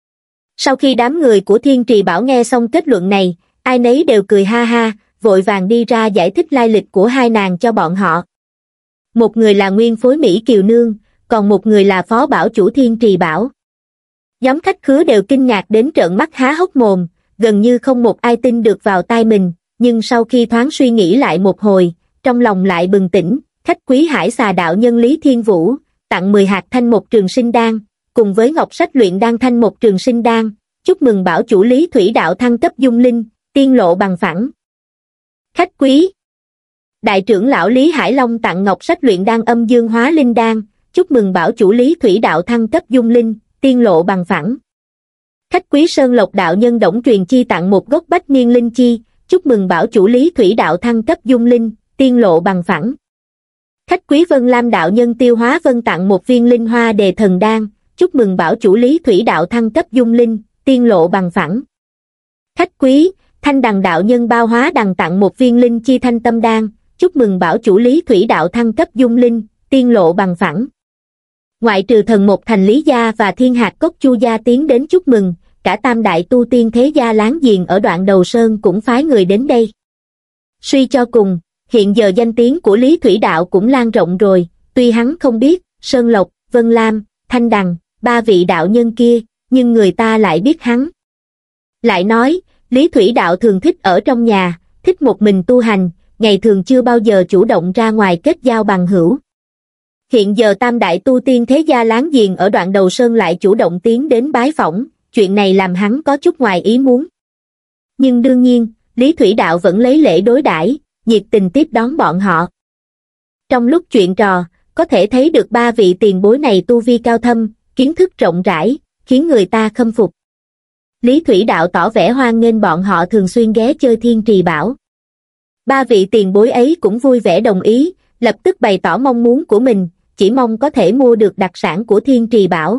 Sau khi đám người của Thiên Trì Bảo nghe xong kết luận này, ai nấy đều cười ha ha, vội vàng đi ra giải thích lai lịch của hai nàng cho bọn họ. Một người là nguyên phối Mỹ Kiều Nương, còn một người là phó bảo chủ Thiên Trì Bảo. Nhóm khách khứa đều kinh ngạc đến trợn mắt há hốc mồm, gần như không một ai tin được vào tai mình, nhưng sau khi thoáng suy nghĩ lại một hồi, trong lòng lại bừng tỉnh. Khách quý Hải Xà đạo nhân Lý Thiên Vũ tặng mười hạt thanh một trường sinh đan, cùng với ngọc sách luyện đan thanh một trường sinh đan, chúc mừng bảo chủ Lý Thủy Đạo thăng cấp dung linh, tiên lộ bằng phẳng. Khách quý Đại trưởng lão Lý Hải Long tặng ngọc sách luyện đan âm dương hóa linh đan, chúc mừng bảo chủ Lý Thủy Đạo thăng cấp dung linh, tiên lộ bằng phẳng. Khách quý Sơn Lộc đạo nhân Đổng Truyền Chi tặng một gốc bách niên linh chi, chúc mừng bảo chủ Lý Thủy Đạo thăng cấp dung linh, tiên lộ bằng phẳng. Khách quý Vân Lam đạo nhân Tiêu Hóa Vân tặng một viên linh hoa đề thần đan, chúc mừng bảo chủ Lý Thủy Đạo thăng cấp dung linh, tiên lộ bằng phẳng. Khách quý Thanh Đằng đạo nhân Bao Hóa Đằng tặng một viên linh chi thanh tâm đan, chúc mừng bảo chủ Lý Thủy Đạo thăng cấp dung linh, tiên lộ bằng phẳng. Ngoại trừ Thần Một Thành Lý Gia và Thiên Hạt Cốc Chu Gia tiến đến chúc mừng, cả tam đại tu tiên thế gia láng giềng ở Đoạn Đầu Sơn cũng phái người đến đây. Suy cho cùng, hiện giờ danh tiếng của Lý Thủy Đạo cũng lan rộng rồi, tuy hắn không biết Sơn Lộc, Vân Lam, Thanh Đằng, ba vị đạo nhân kia, nhưng người ta lại biết hắn. Lại nói, Lý Thủy Đạo thường thích ở trong nhà, thích một mình tu hành, ngày thường chưa bao giờ chủ động ra ngoài kết giao bằng hữu. Hiện giờ tam đại tu tiên thế gia láng giềng ở Đoạn Đầu Sơn lại chủ động tiến đến bái phỏng, chuyện này làm hắn có chút ngoài ý muốn. Nhưng đương nhiên, Lý Thủy Đạo vẫn lấy lễ đối đãi, nhiệt tình tiếp đón bọn họ. Trong lúc chuyện trò, có thể thấy được ba vị tiền bối này tu vi cao thâm, kiến thức rộng rãi, khiến người ta khâm phục. Lý Thủy Đạo tỏ vẻ hoan nghênh bọn họ thường xuyên ghé chơi Thiên Trì Bảo. Ba vị tiền bối ấy cũng vui vẻ đồng ý, lập tức bày tỏ mong muốn của mình, chỉ mong có thể mua được đặc sản của Thiên Trì Bảo.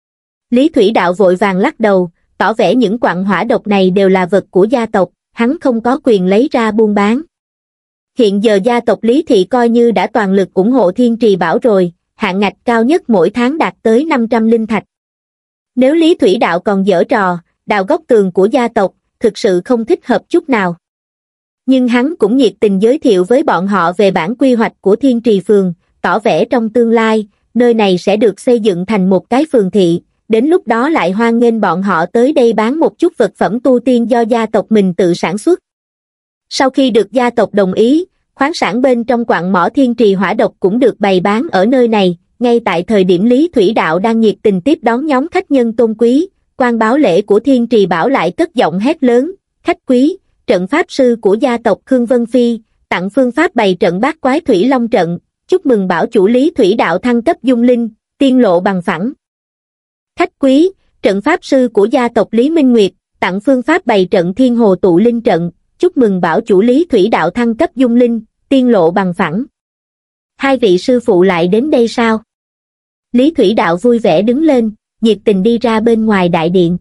Lý Thủy Đạo vội vàng lắc đầu, tỏ vẻ những quặng hỏa độc này đều là vật của gia tộc, hắn không có quyền lấy ra buôn bán. Hiện giờ gia tộc Lý Thị coi như đã toàn lực ủng hộ Thiên Trì Bảo rồi, hạn ngạch cao nhất mỗi tháng đạt tới năm trăm linh thạch. Nếu Lý Thủy Đạo còn giở trò, đào góc tường của gia tộc, thực sự không thích hợp chút nào. Nhưng hắn cũng nhiệt tình giới thiệu với bọn họ về bản quy hoạch của Thiên Trì Phường, tỏ vẻ trong tương lai, nơi này sẽ được xây dựng thành một cái phường thị, đến lúc đó lại hoan nghênh bọn họ tới đây bán một chút vật phẩm tu tiên do gia tộc mình tự sản xuất. Sau khi được gia tộc đồng ý, khoáng sản bên trong quặng mỏ Thiên Trì hỏa độc cũng được bày bán ở nơi này. Ngay tại thời điểm Lý Thủy Đạo đang nhiệt tình tiếp đón nhóm khách nhân tôn quý, quan báo lễ của Thiên Trì Bảo lại cất giọng hét lớn, khách quý, trận pháp sư của gia tộc Khương Vân Phi, tặng phương pháp bày trận bát quái thủy long trận, chúc mừng bảo chủ Lý Thủy Đạo thăng cấp dung linh, tiên lộ bằng phẳng. Khách quý, trận pháp sư của gia tộc Lý Minh Nguyệt, tặng phương pháp bày trận thiên hồ tụ linh trận, chúc mừng bảo chủ Lý Thủy Đạo thăng cấp dung linh, tiên lộ bằng phẳng. Hai vị sư phụ lại đến đây sao? Lý Thủy Đạo vui vẻ đứng lên, nhiệt tình đi ra bên ngoài đại điện.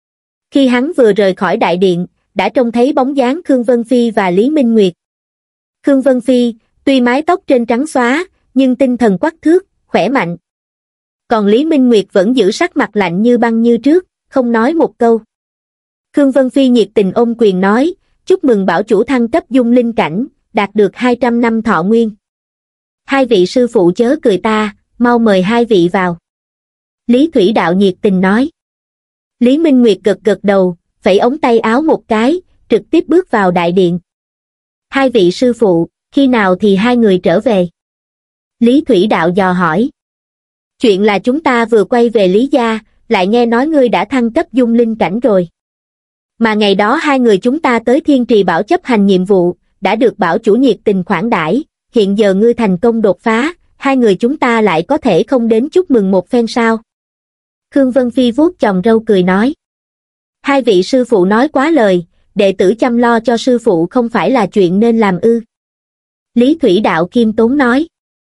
Khi hắn vừa rời khỏi đại điện, đã trông thấy bóng dáng Khương Vân Phi và Lý Minh Nguyệt. Khương Vân Phi, tuy mái tóc trên trắng xóa, nhưng tinh thần quắc thước, khỏe mạnh. Còn Lý Minh Nguyệt vẫn giữ sắc mặt lạnh như băng như trước, không nói một câu. Khương Vân Phi nhiệt tình ôm quyền nói, chúc mừng bảo chủ thăng cấp dung linh cảnh, đạt được hai trăm năm thọ nguyên. Hai vị sư phụ chớ cười ta, mau mời hai vị vào. Lý Thủy Đạo nhiệt tình nói. Lý Minh Nguyệt gật gật đầu, phẩy ống tay áo một cái, trực tiếp bước vào đại điện. Hai vị sư phụ, khi nào thì hai người trở về? Lý Thủy Đạo dò hỏi. Chuyện là chúng ta vừa quay về Lý gia, lại nghe nói ngươi đã thăng cấp dung linh cảnh rồi. Mà ngày đó hai người chúng ta tới Thiên Trì Bảo chấp hành nhiệm vụ, đã được bảo chủ nhiệt tình khoản đãi, hiện giờ ngươi thành công đột phá, hai người chúng ta lại có thể không đến chúc mừng một phen sao? Khương Vân Phi vuốt chòm râu cười nói. Hai vị sư phụ nói quá lời, đệ tử chăm lo cho sư phụ không phải là chuyện nên làm ư. Lý Thủy Đạo khiêm tốn nói.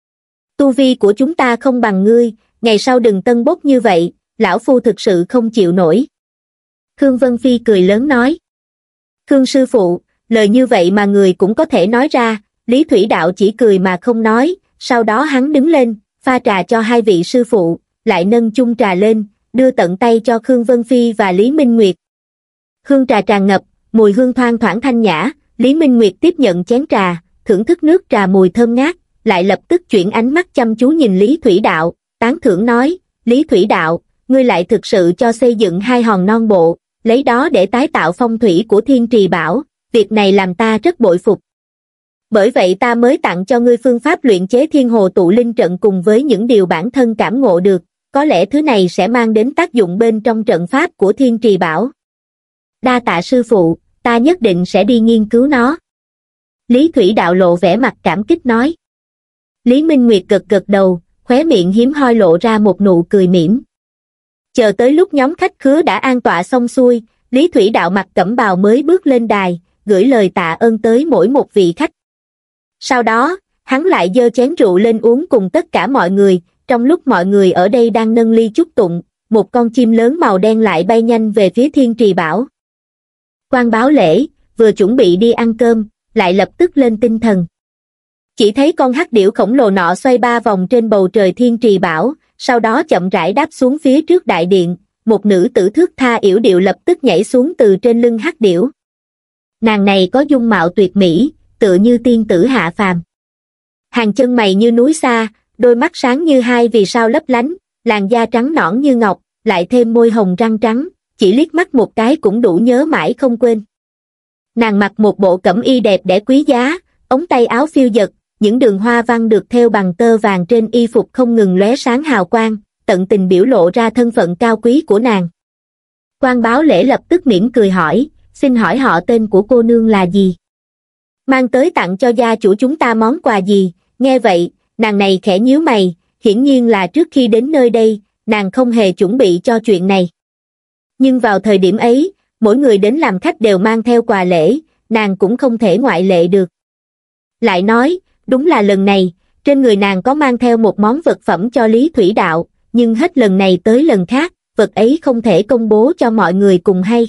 Tu vi của chúng ta không bằng ngươi, ngày sau đừng tân bốc như vậy, lão phu thực sự không chịu nổi. Khương Vân Phi cười lớn nói. Khương sư phụ, lời như vậy mà người cũng có thể nói ra. Lý Thủy Đạo chỉ cười mà không nói, sau đó hắn đứng lên, pha trà cho hai vị sư phụ, lại nâng chung trà lên, đưa tận tay cho Khương Vân Phi và Lý Minh Nguyệt. Hương trà tràn ngập, mùi hương thoang thoảng thanh nhã, Lý Minh Nguyệt tiếp nhận chén trà, thưởng thức nước trà mùi thơm ngát, lại lập tức chuyển ánh mắt chăm chú nhìn Lý Thủy Đạo, tán thưởng nói, Lý Thủy Đạo, ngươi lại thực sự cho xây dựng hai hòn non bộ, lấy đó để tái tạo phong thủy của Thiên Trì Bảo, việc này làm ta rất bội phục. Bởi vậy ta mới tặng cho ngươi phương pháp luyện chế Thiên Hồ Tụ Linh Trận cùng với những điều bản thân cảm ngộ được, có lẽ thứ này sẽ mang đến tác dụng bên trong trận pháp của Thiên Trì Bảo. Đa tạ sư phụ, ta nhất định sẽ đi nghiên cứu nó. Lý Thủy Đạo lộ vẻ mặt cảm kích nói. Lý Minh Nguyệt gật gật đầu, khóe miệng hiếm hoi lộ ra một nụ cười mỉm. Chờ tới lúc nhóm khách khứa đã an tọa xong xuôi, Lý Thủy Đạo mặc cẩm bào mới bước lên đài, gửi lời tạ ơn tới mỗi một vị khách. Sau đó, hắn lại giơ chén rượu lên uống cùng tất cả mọi người, trong lúc mọi người ở đây đang nâng ly chúc tụng, một con chim lớn màu đen lại bay nhanh về phía Thiên Trì Bảo. Quan Báo Lễ, vừa chuẩn bị đi ăn cơm, lại lập tức lên tinh thần. Chỉ thấy con hắc điểu khổng lồ nọ xoay ba vòng trên bầu trời Thiên Trì Bảo, sau đó chậm rãi đáp xuống phía trước đại điện, một nữ tử thước tha yểu điệu lập tức nhảy xuống từ trên lưng hắc điểu. Nàng này có dung mạo tuyệt mỹ, tựa như tiên tử hạ phàm. Hàng chân mày như núi xa, đôi mắt sáng như hai vì sao lấp lánh, làn da trắng nõn như ngọc, lại thêm môi hồng răng trắng, chỉ liếc mắt một cái cũng đủ nhớ mãi không quên. Nàng mặc một bộ cẩm y đẹp đẽ quý giá, ống tay áo phiêu dật, những đường hoa văn được thêu bằng tơ vàng trên y phục không ngừng lóe sáng hào quang, tận tình biểu lộ ra thân phận cao quý của nàng. Quan Báo Lễ lập tức mỉm cười hỏi, xin hỏi họ tên của cô nương là gì? Mang tới tặng cho gia chủ chúng ta món quà gì? Nghe vậy, nàng này khẽ nhíu mày, hiển nhiên là trước khi đến nơi đây, nàng không hề chuẩn bị cho chuyện này. Nhưng vào thời điểm ấy, mỗi người đến làm khách đều mang theo quà lễ, nàng cũng không thể ngoại lệ được. Lại nói, đúng là lần này, trên người nàng có mang theo một món vật phẩm cho Lý Thủy Đạo, nhưng hết lần này tới lần khác, vật ấy không thể công bố cho mọi người cùng hay.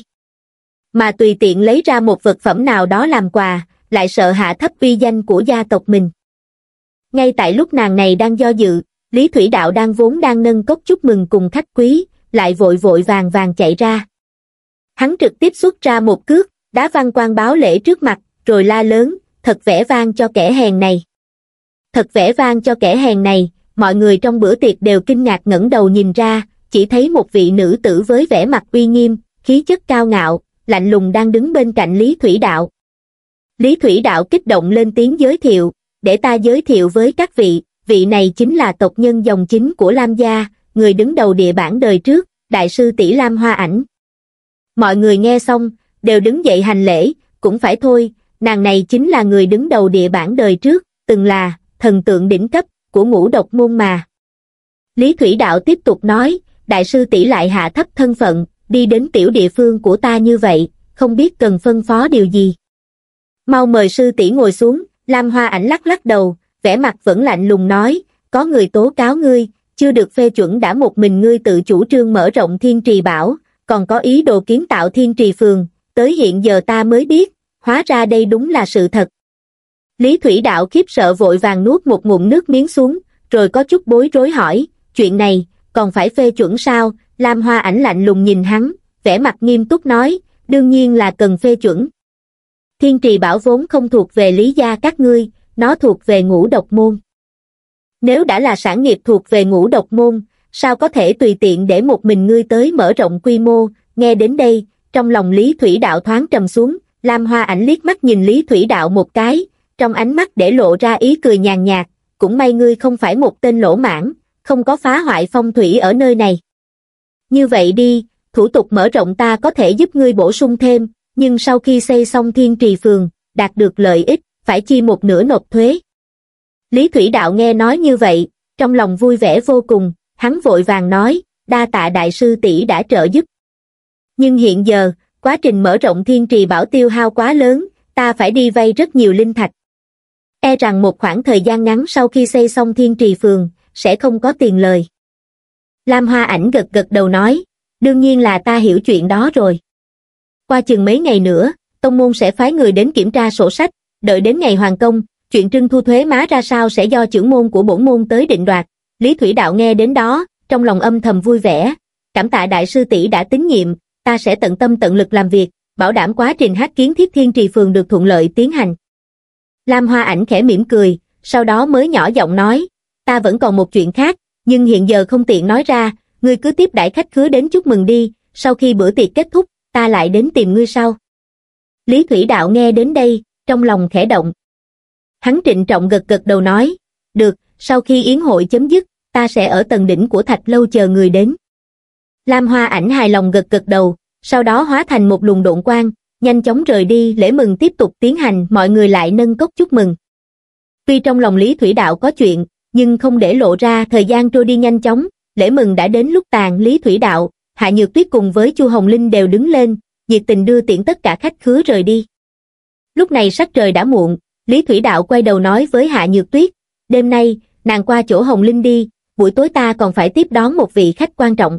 Mà tùy tiện lấy ra một vật phẩm nào đó làm quà, lại sợ hạ thấp uy danh của gia tộc mình. Ngay tại lúc nàng này đang do dự, Lý Thủy Đạo đang vốn đang nâng cốc chúc mừng cùng khách quý, lại vội vội vàng vàng chạy ra. Hắn trực tiếp xuất ra một cước, đá văng Quan Báo Lễ trước mặt, rồi la lớn, thật vẻ vang cho kẻ hèn này. Thật vẻ vang cho kẻ hèn này, mọi người trong bữa tiệc đều kinh ngạc ngẩng đầu nhìn ra, chỉ thấy một vị nữ tử với vẻ mặt uy nghiêm, khí chất cao ngạo, lạnh lùng đang đứng bên cạnh Lý Thủy Đạo. Lý Thủy Đạo kích động lên tiếng giới thiệu, để ta giới thiệu với các vị, vị này chính là tộc nhân dòng chính của Lam gia, người đứng đầu địa bản đời trước, đại sư tỷ Lam Hoa Ảnh. Mọi người nghe xong, đều đứng dậy hành lễ, cũng phải thôi, nàng này chính là người đứng đầu địa bản đời trước, từng là thần tượng đỉnh cấp của Ngũ Độc môn mà. Lý Thủy Đạo tiếp tục nói, đại sư tỷ lại hạ thấp thân phận, đi đến tiểu địa phương của ta như vậy, không biết cần phân phó điều gì. Mau mời sư tỷ ngồi xuống. Lam Hoa Ảnh lắc lắc đầu, vẻ mặt vẫn lạnh lùng nói, có người tố cáo ngươi, chưa được phê chuẩn đã một mình ngươi tự chủ trương mở rộng Thiên Trì Bảo, còn có ý đồ kiến tạo Thiên Trì Phường, tới hiện giờ ta mới biết, hóa ra đây đúng là sự thật. Lý Thủy Đạo khiếp sợ vội vàng nuốt một ngụm nước miếng xuống, rồi có chút bối rối hỏi, chuyện này, còn phải phê chuẩn sao? Lam Hoa Ảnh lạnh lùng nhìn hắn, vẻ mặt nghiêm túc nói, đương nhiên là cần phê chuẩn. Thiên trì bảo vốn không thuộc về Lý gia các ngươi, nó thuộc về Ngũ Độc môn. Nếu đã là sản nghiệp thuộc về Ngũ Độc môn, sao có thể tùy tiện để một mình ngươi tới mở rộng quy mô? Nghe đến đây, trong lòng Lý Thủy Đạo thoáng trầm xuống, Lam Hoa Ảnh liếc mắt nhìn Lý Thủy Đạo một cái, trong ánh mắt để lộ ra ý cười nhàn nhạt, cũng may ngươi không phải một tên lỗ mãng, không có phá hoại phong thủy ở nơi này. Như vậy đi, thủ tục mở rộng ta có thể giúp ngươi bổ sung thêm, nhưng sau khi xây xong Thiên Trì Phường, đạt được lợi ích, phải chi một nửa nộp thuế. Lý Thủy Đạo nghe nói như vậy, trong lòng vui vẻ vô cùng, hắn vội vàng nói, đa tạ đại sư tỷ đã trợ giúp. Nhưng hiện giờ, quá trình mở rộng Thiên Trì Bảo tiêu hao quá lớn, ta phải đi vay rất nhiều linh thạch. E rằng một khoảng thời gian ngắn sau khi xây xong Thiên Trì Phường, sẽ không có tiền lời. Lam Hoa Ảnh gật gật đầu nói, đương nhiên là ta hiểu chuyện đó rồi. Qua chừng mấy ngày nữa, tông môn sẽ phái người đến kiểm tra sổ sách, đợi đến ngày hoàn công, chuyện trưng thu thuế má ra sao sẽ do trưởng môn của bổn môn tới định đoạt. Lý Thủy Đạo nghe đến đó, trong lòng âm thầm vui vẻ, cảm tạ đại sư tỷ đã tín nhiệm, ta sẽ tận tâm tận lực làm việc, bảo đảm quá trình hát kiến thiết Thiên Trì Phường được thuận lợi tiến hành. Lam Hoa Ảnh khẽ mỉm cười, sau đó mới nhỏ giọng nói, ta vẫn còn một chuyện khác, nhưng hiện giờ không tiện nói ra, ngươi cứ tiếp đãi khách khứa đến chúc mừng đi, sau khi bữa tiệc kết thúc, ta lại đến tìm ngươi sau. Lý Thủy Đạo nghe đến đây, trong lòng khẽ động. Hắn trịnh trọng gật gật đầu nói, được, sau khi yến hội chấm dứt, ta sẽ ở tầng đỉnh của Thạch Lâu chờ người đến. Lam Hoa Ảnh hài lòng gật gật đầu, sau đó hóa thành một luồng độn quang, nhanh chóng rời đi. Lễ mừng tiếp tục tiến hành, mọi người lại nâng cốc chúc mừng. Tuy trong lòng Lý Thủy Đạo có chuyện, nhưng không để lộ ra. Thời gian trôi đi nhanh chóng, lễ mừng đã đến lúc tàn. Lý Thủy Đạo, Hạ Nhược Tuyết cùng với Chu Hồng Linh đều đứng lên, nhiệt tình đưa tiễn tất cả khách khứa rời đi. Lúc này sắc trời đã muộn, Lý Thủy Đạo quay đầu nói với Hạ Nhược Tuyết, đêm nay, nàng qua chỗ Hồng Linh đi, buổi tối ta còn phải tiếp đón một vị khách quan trọng.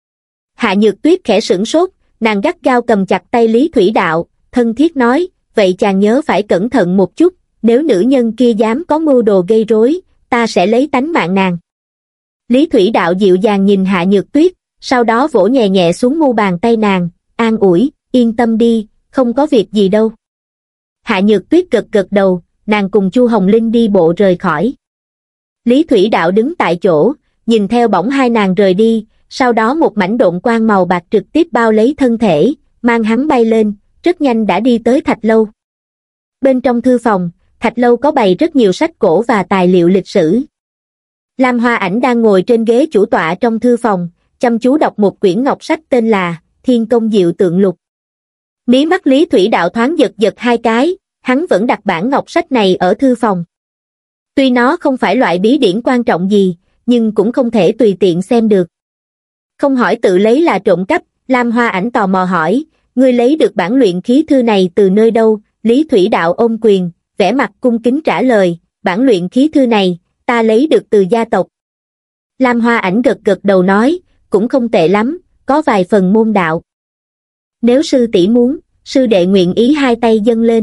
Hạ Nhược Tuyết khẽ sửng sốt, nàng gắt gao cầm chặt tay Lý Thủy Đạo, thân thiết nói, vậy chàng nhớ phải cẩn thận một chút, nếu nữ nhân kia dám có mưu đồ gây rối, ta sẽ lấy tánh mạng nàng. Lý Thủy Đạo dịu dàng nhìn Hạ Nhược Tuyết, sau đó vỗ nhẹ nhẹ xuống mu bàn tay nàng, an ủi, yên tâm đi, không có việc gì đâu. Hạ Nhược Tuyết gật gật đầu, nàng cùng Chu Hồng Linh đi bộ rời khỏi. Lý Thủy Đạo đứng tại chỗ, nhìn theo bóng hai nàng rời đi, sau đó một mảnh độn quang màu bạc trực tiếp bao lấy thân thể, mang hắn bay lên, rất nhanh đã đi tới Thạch Lâu. Bên trong thư phòng, Thạch Lâu có bày rất nhiều sách cổ và tài liệu lịch sử. Lam Hoa Ảnh đang ngồi trên ghế chủ tọa trong thư phòng, chăm chú đọc một quyển ngọc sách tên là Thiên Công Diệu Tượng Lục. Mí mắt Lý Thủy Đạo thoáng giật giật hai cái, hắn vẫn đặt bản ngọc sách này ở thư phòng. Tuy nó không phải loại bí điển quan trọng gì, nhưng cũng không thể tùy tiện xem được. Không hỏi tự lấy là trộm cắp, Lam Hoa Ảnh tò mò hỏi, ngươi lấy được bản luyện khí thư này từ nơi đâu? Lý Thủy Đạo ôm quyền, vẻ mặt cung kính trả lời, bản luyện khí thư này, ta lấy được từ gia tộc. Lam Hoa Ảnh gật gật đầu nói, cũng không tệ lắm, có vài phần môn đạo. Nếu sư tỷ muốn, sư đệ nguyện ý hai tay dâng lên.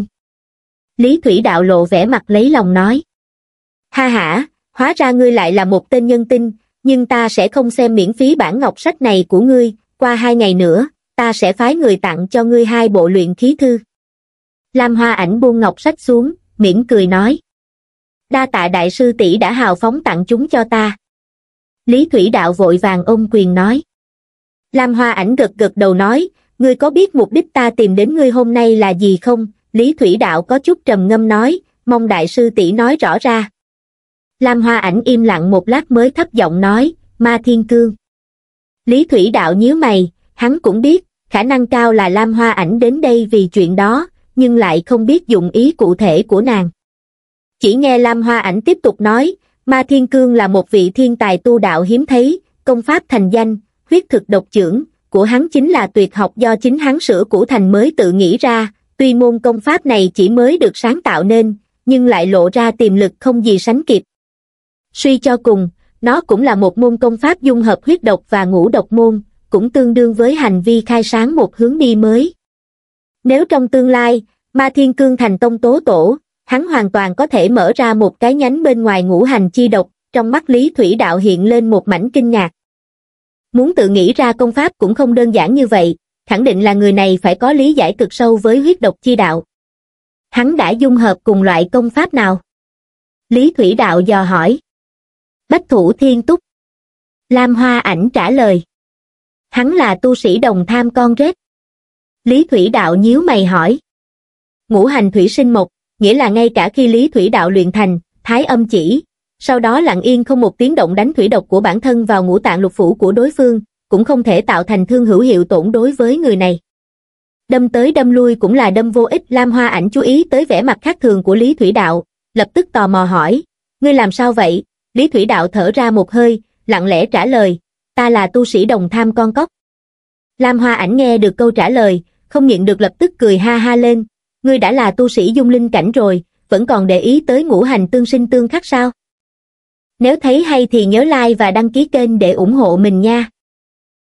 Lý Thủy Đạo lộ vẻ mặt lấy lòng nói. Ha hả, hóa ra ngươi lại là một tên nhân tinh, nhưng ta sẽ không xem miễn phí bản ngọc sách này của ngươi, qua hai ngày nữa, ta sẽ phái người tặng cho ngươi hai bộ luyện khí thư. Lam Hoa Ảnh buông ngọc sách xuống, mỉm cười nói. Đa tạ đại sư tỷ đã hào phóng tặng chúng cho ta. Lý Thủy Đạo vội vàng ôm quyền nói. Lam Hoa Ảnh gật gật đầu nói, ngươi có biết mục đích ta tìm đến ngươi hôm nay là gì không? Lý Thủy Đạo có chút trầm ngâm nói, mong đại sư tỷ nói rõ ra. Lam Hoa Ảnh im lặng một lát mới thấp giọng nói, Ma Thiên Cương. Lý Thủy Đạo nhíu mày, hắn cũng biết, khả năng cao là Lam Hoa Ảnh đến đây vì chuyện đó, nhưng lại không biết dụng ý cụ thể của nàng. Chỉ nghe Lam Hoa Ảnh tiếp tục nói, Ma Thiên Cương là một vị thiên tài tu đạo hiếm thấy, công pháp thành danh, huyết thực độc chưởng, của hắn chính là tuyệt học do chính hắn sửa cũ thành mới tự nghĩ ra, tuy môn công pháp này chỉ mới được sáng tạo nên, nhưng lại lộ ra tiềm lực không gì sánh kịp. Suy cho cùng, nó cũng là một môn công pháp dung hợp huyết độc và ngũ độc môn, cũng tương đương với hành vi khai sáng một hướng đi mới. Nếu trong tương lai, Ma Thiên Cương thành tông tố tổ, hắn hoàn toàn có thể mở ra một cái nhánh bên ngoài ngũ hành chi độc. Trong mắt Lý Thủy Đạo hiện lên một mảnh kinh ngạc. Muốn tự nghĩ ra công pháp cũng không đơn giản như vậy, khẳng định là người này phải có lý giải cực sâu với huyết độc chi đạo. Hắn đã dung hợp cùng loại công pháp nào? Lý Thủy Đạo dò hỏi. Bách Thủ Thiên Túc. Lam Hoa Ảnh trả lời. Hắn là tu sĩ đồng tham con rết. Lý Thủy Đạo nhíu mày hỏi. Ngũ hành thủy sinh mộc, nghĩa là ngay cả khi Lý Thủy Đạo luyện thành Thái Âm Chỉ, sau đó lặng yên không một tiếng động đánh thủy độc của bản thân vào ngũ tạng lục phủ của đối phương, cũng không thể tạo thành thương hữu hiệu tổn đối với người này. Đâm tới đâm lui cũng là đâm vô ích. Lam Hoa Ảnh chú ý tới vẻ mặt khác thường của Lý Thủy Đạo, lập tức tò mò hỏi, ngươi làm sao vậy? Lý Thủy Đạo thở ra một hơi, lặng lẽ trả lời, ta là tu sĩ đồng tham con cóc. Lam Hoa Ảnh nghe được câu trả lời, không nhịn được lập tức cười ha ha lên, ngươi đã là tu sĩ dung linh cảnh rồi, vẫn còn để ý tới ngũ hành tương sinh tương khắc sao? Nếu thấy hay thì nhớ like và đăng ký kênh để ủng hộ mình nha.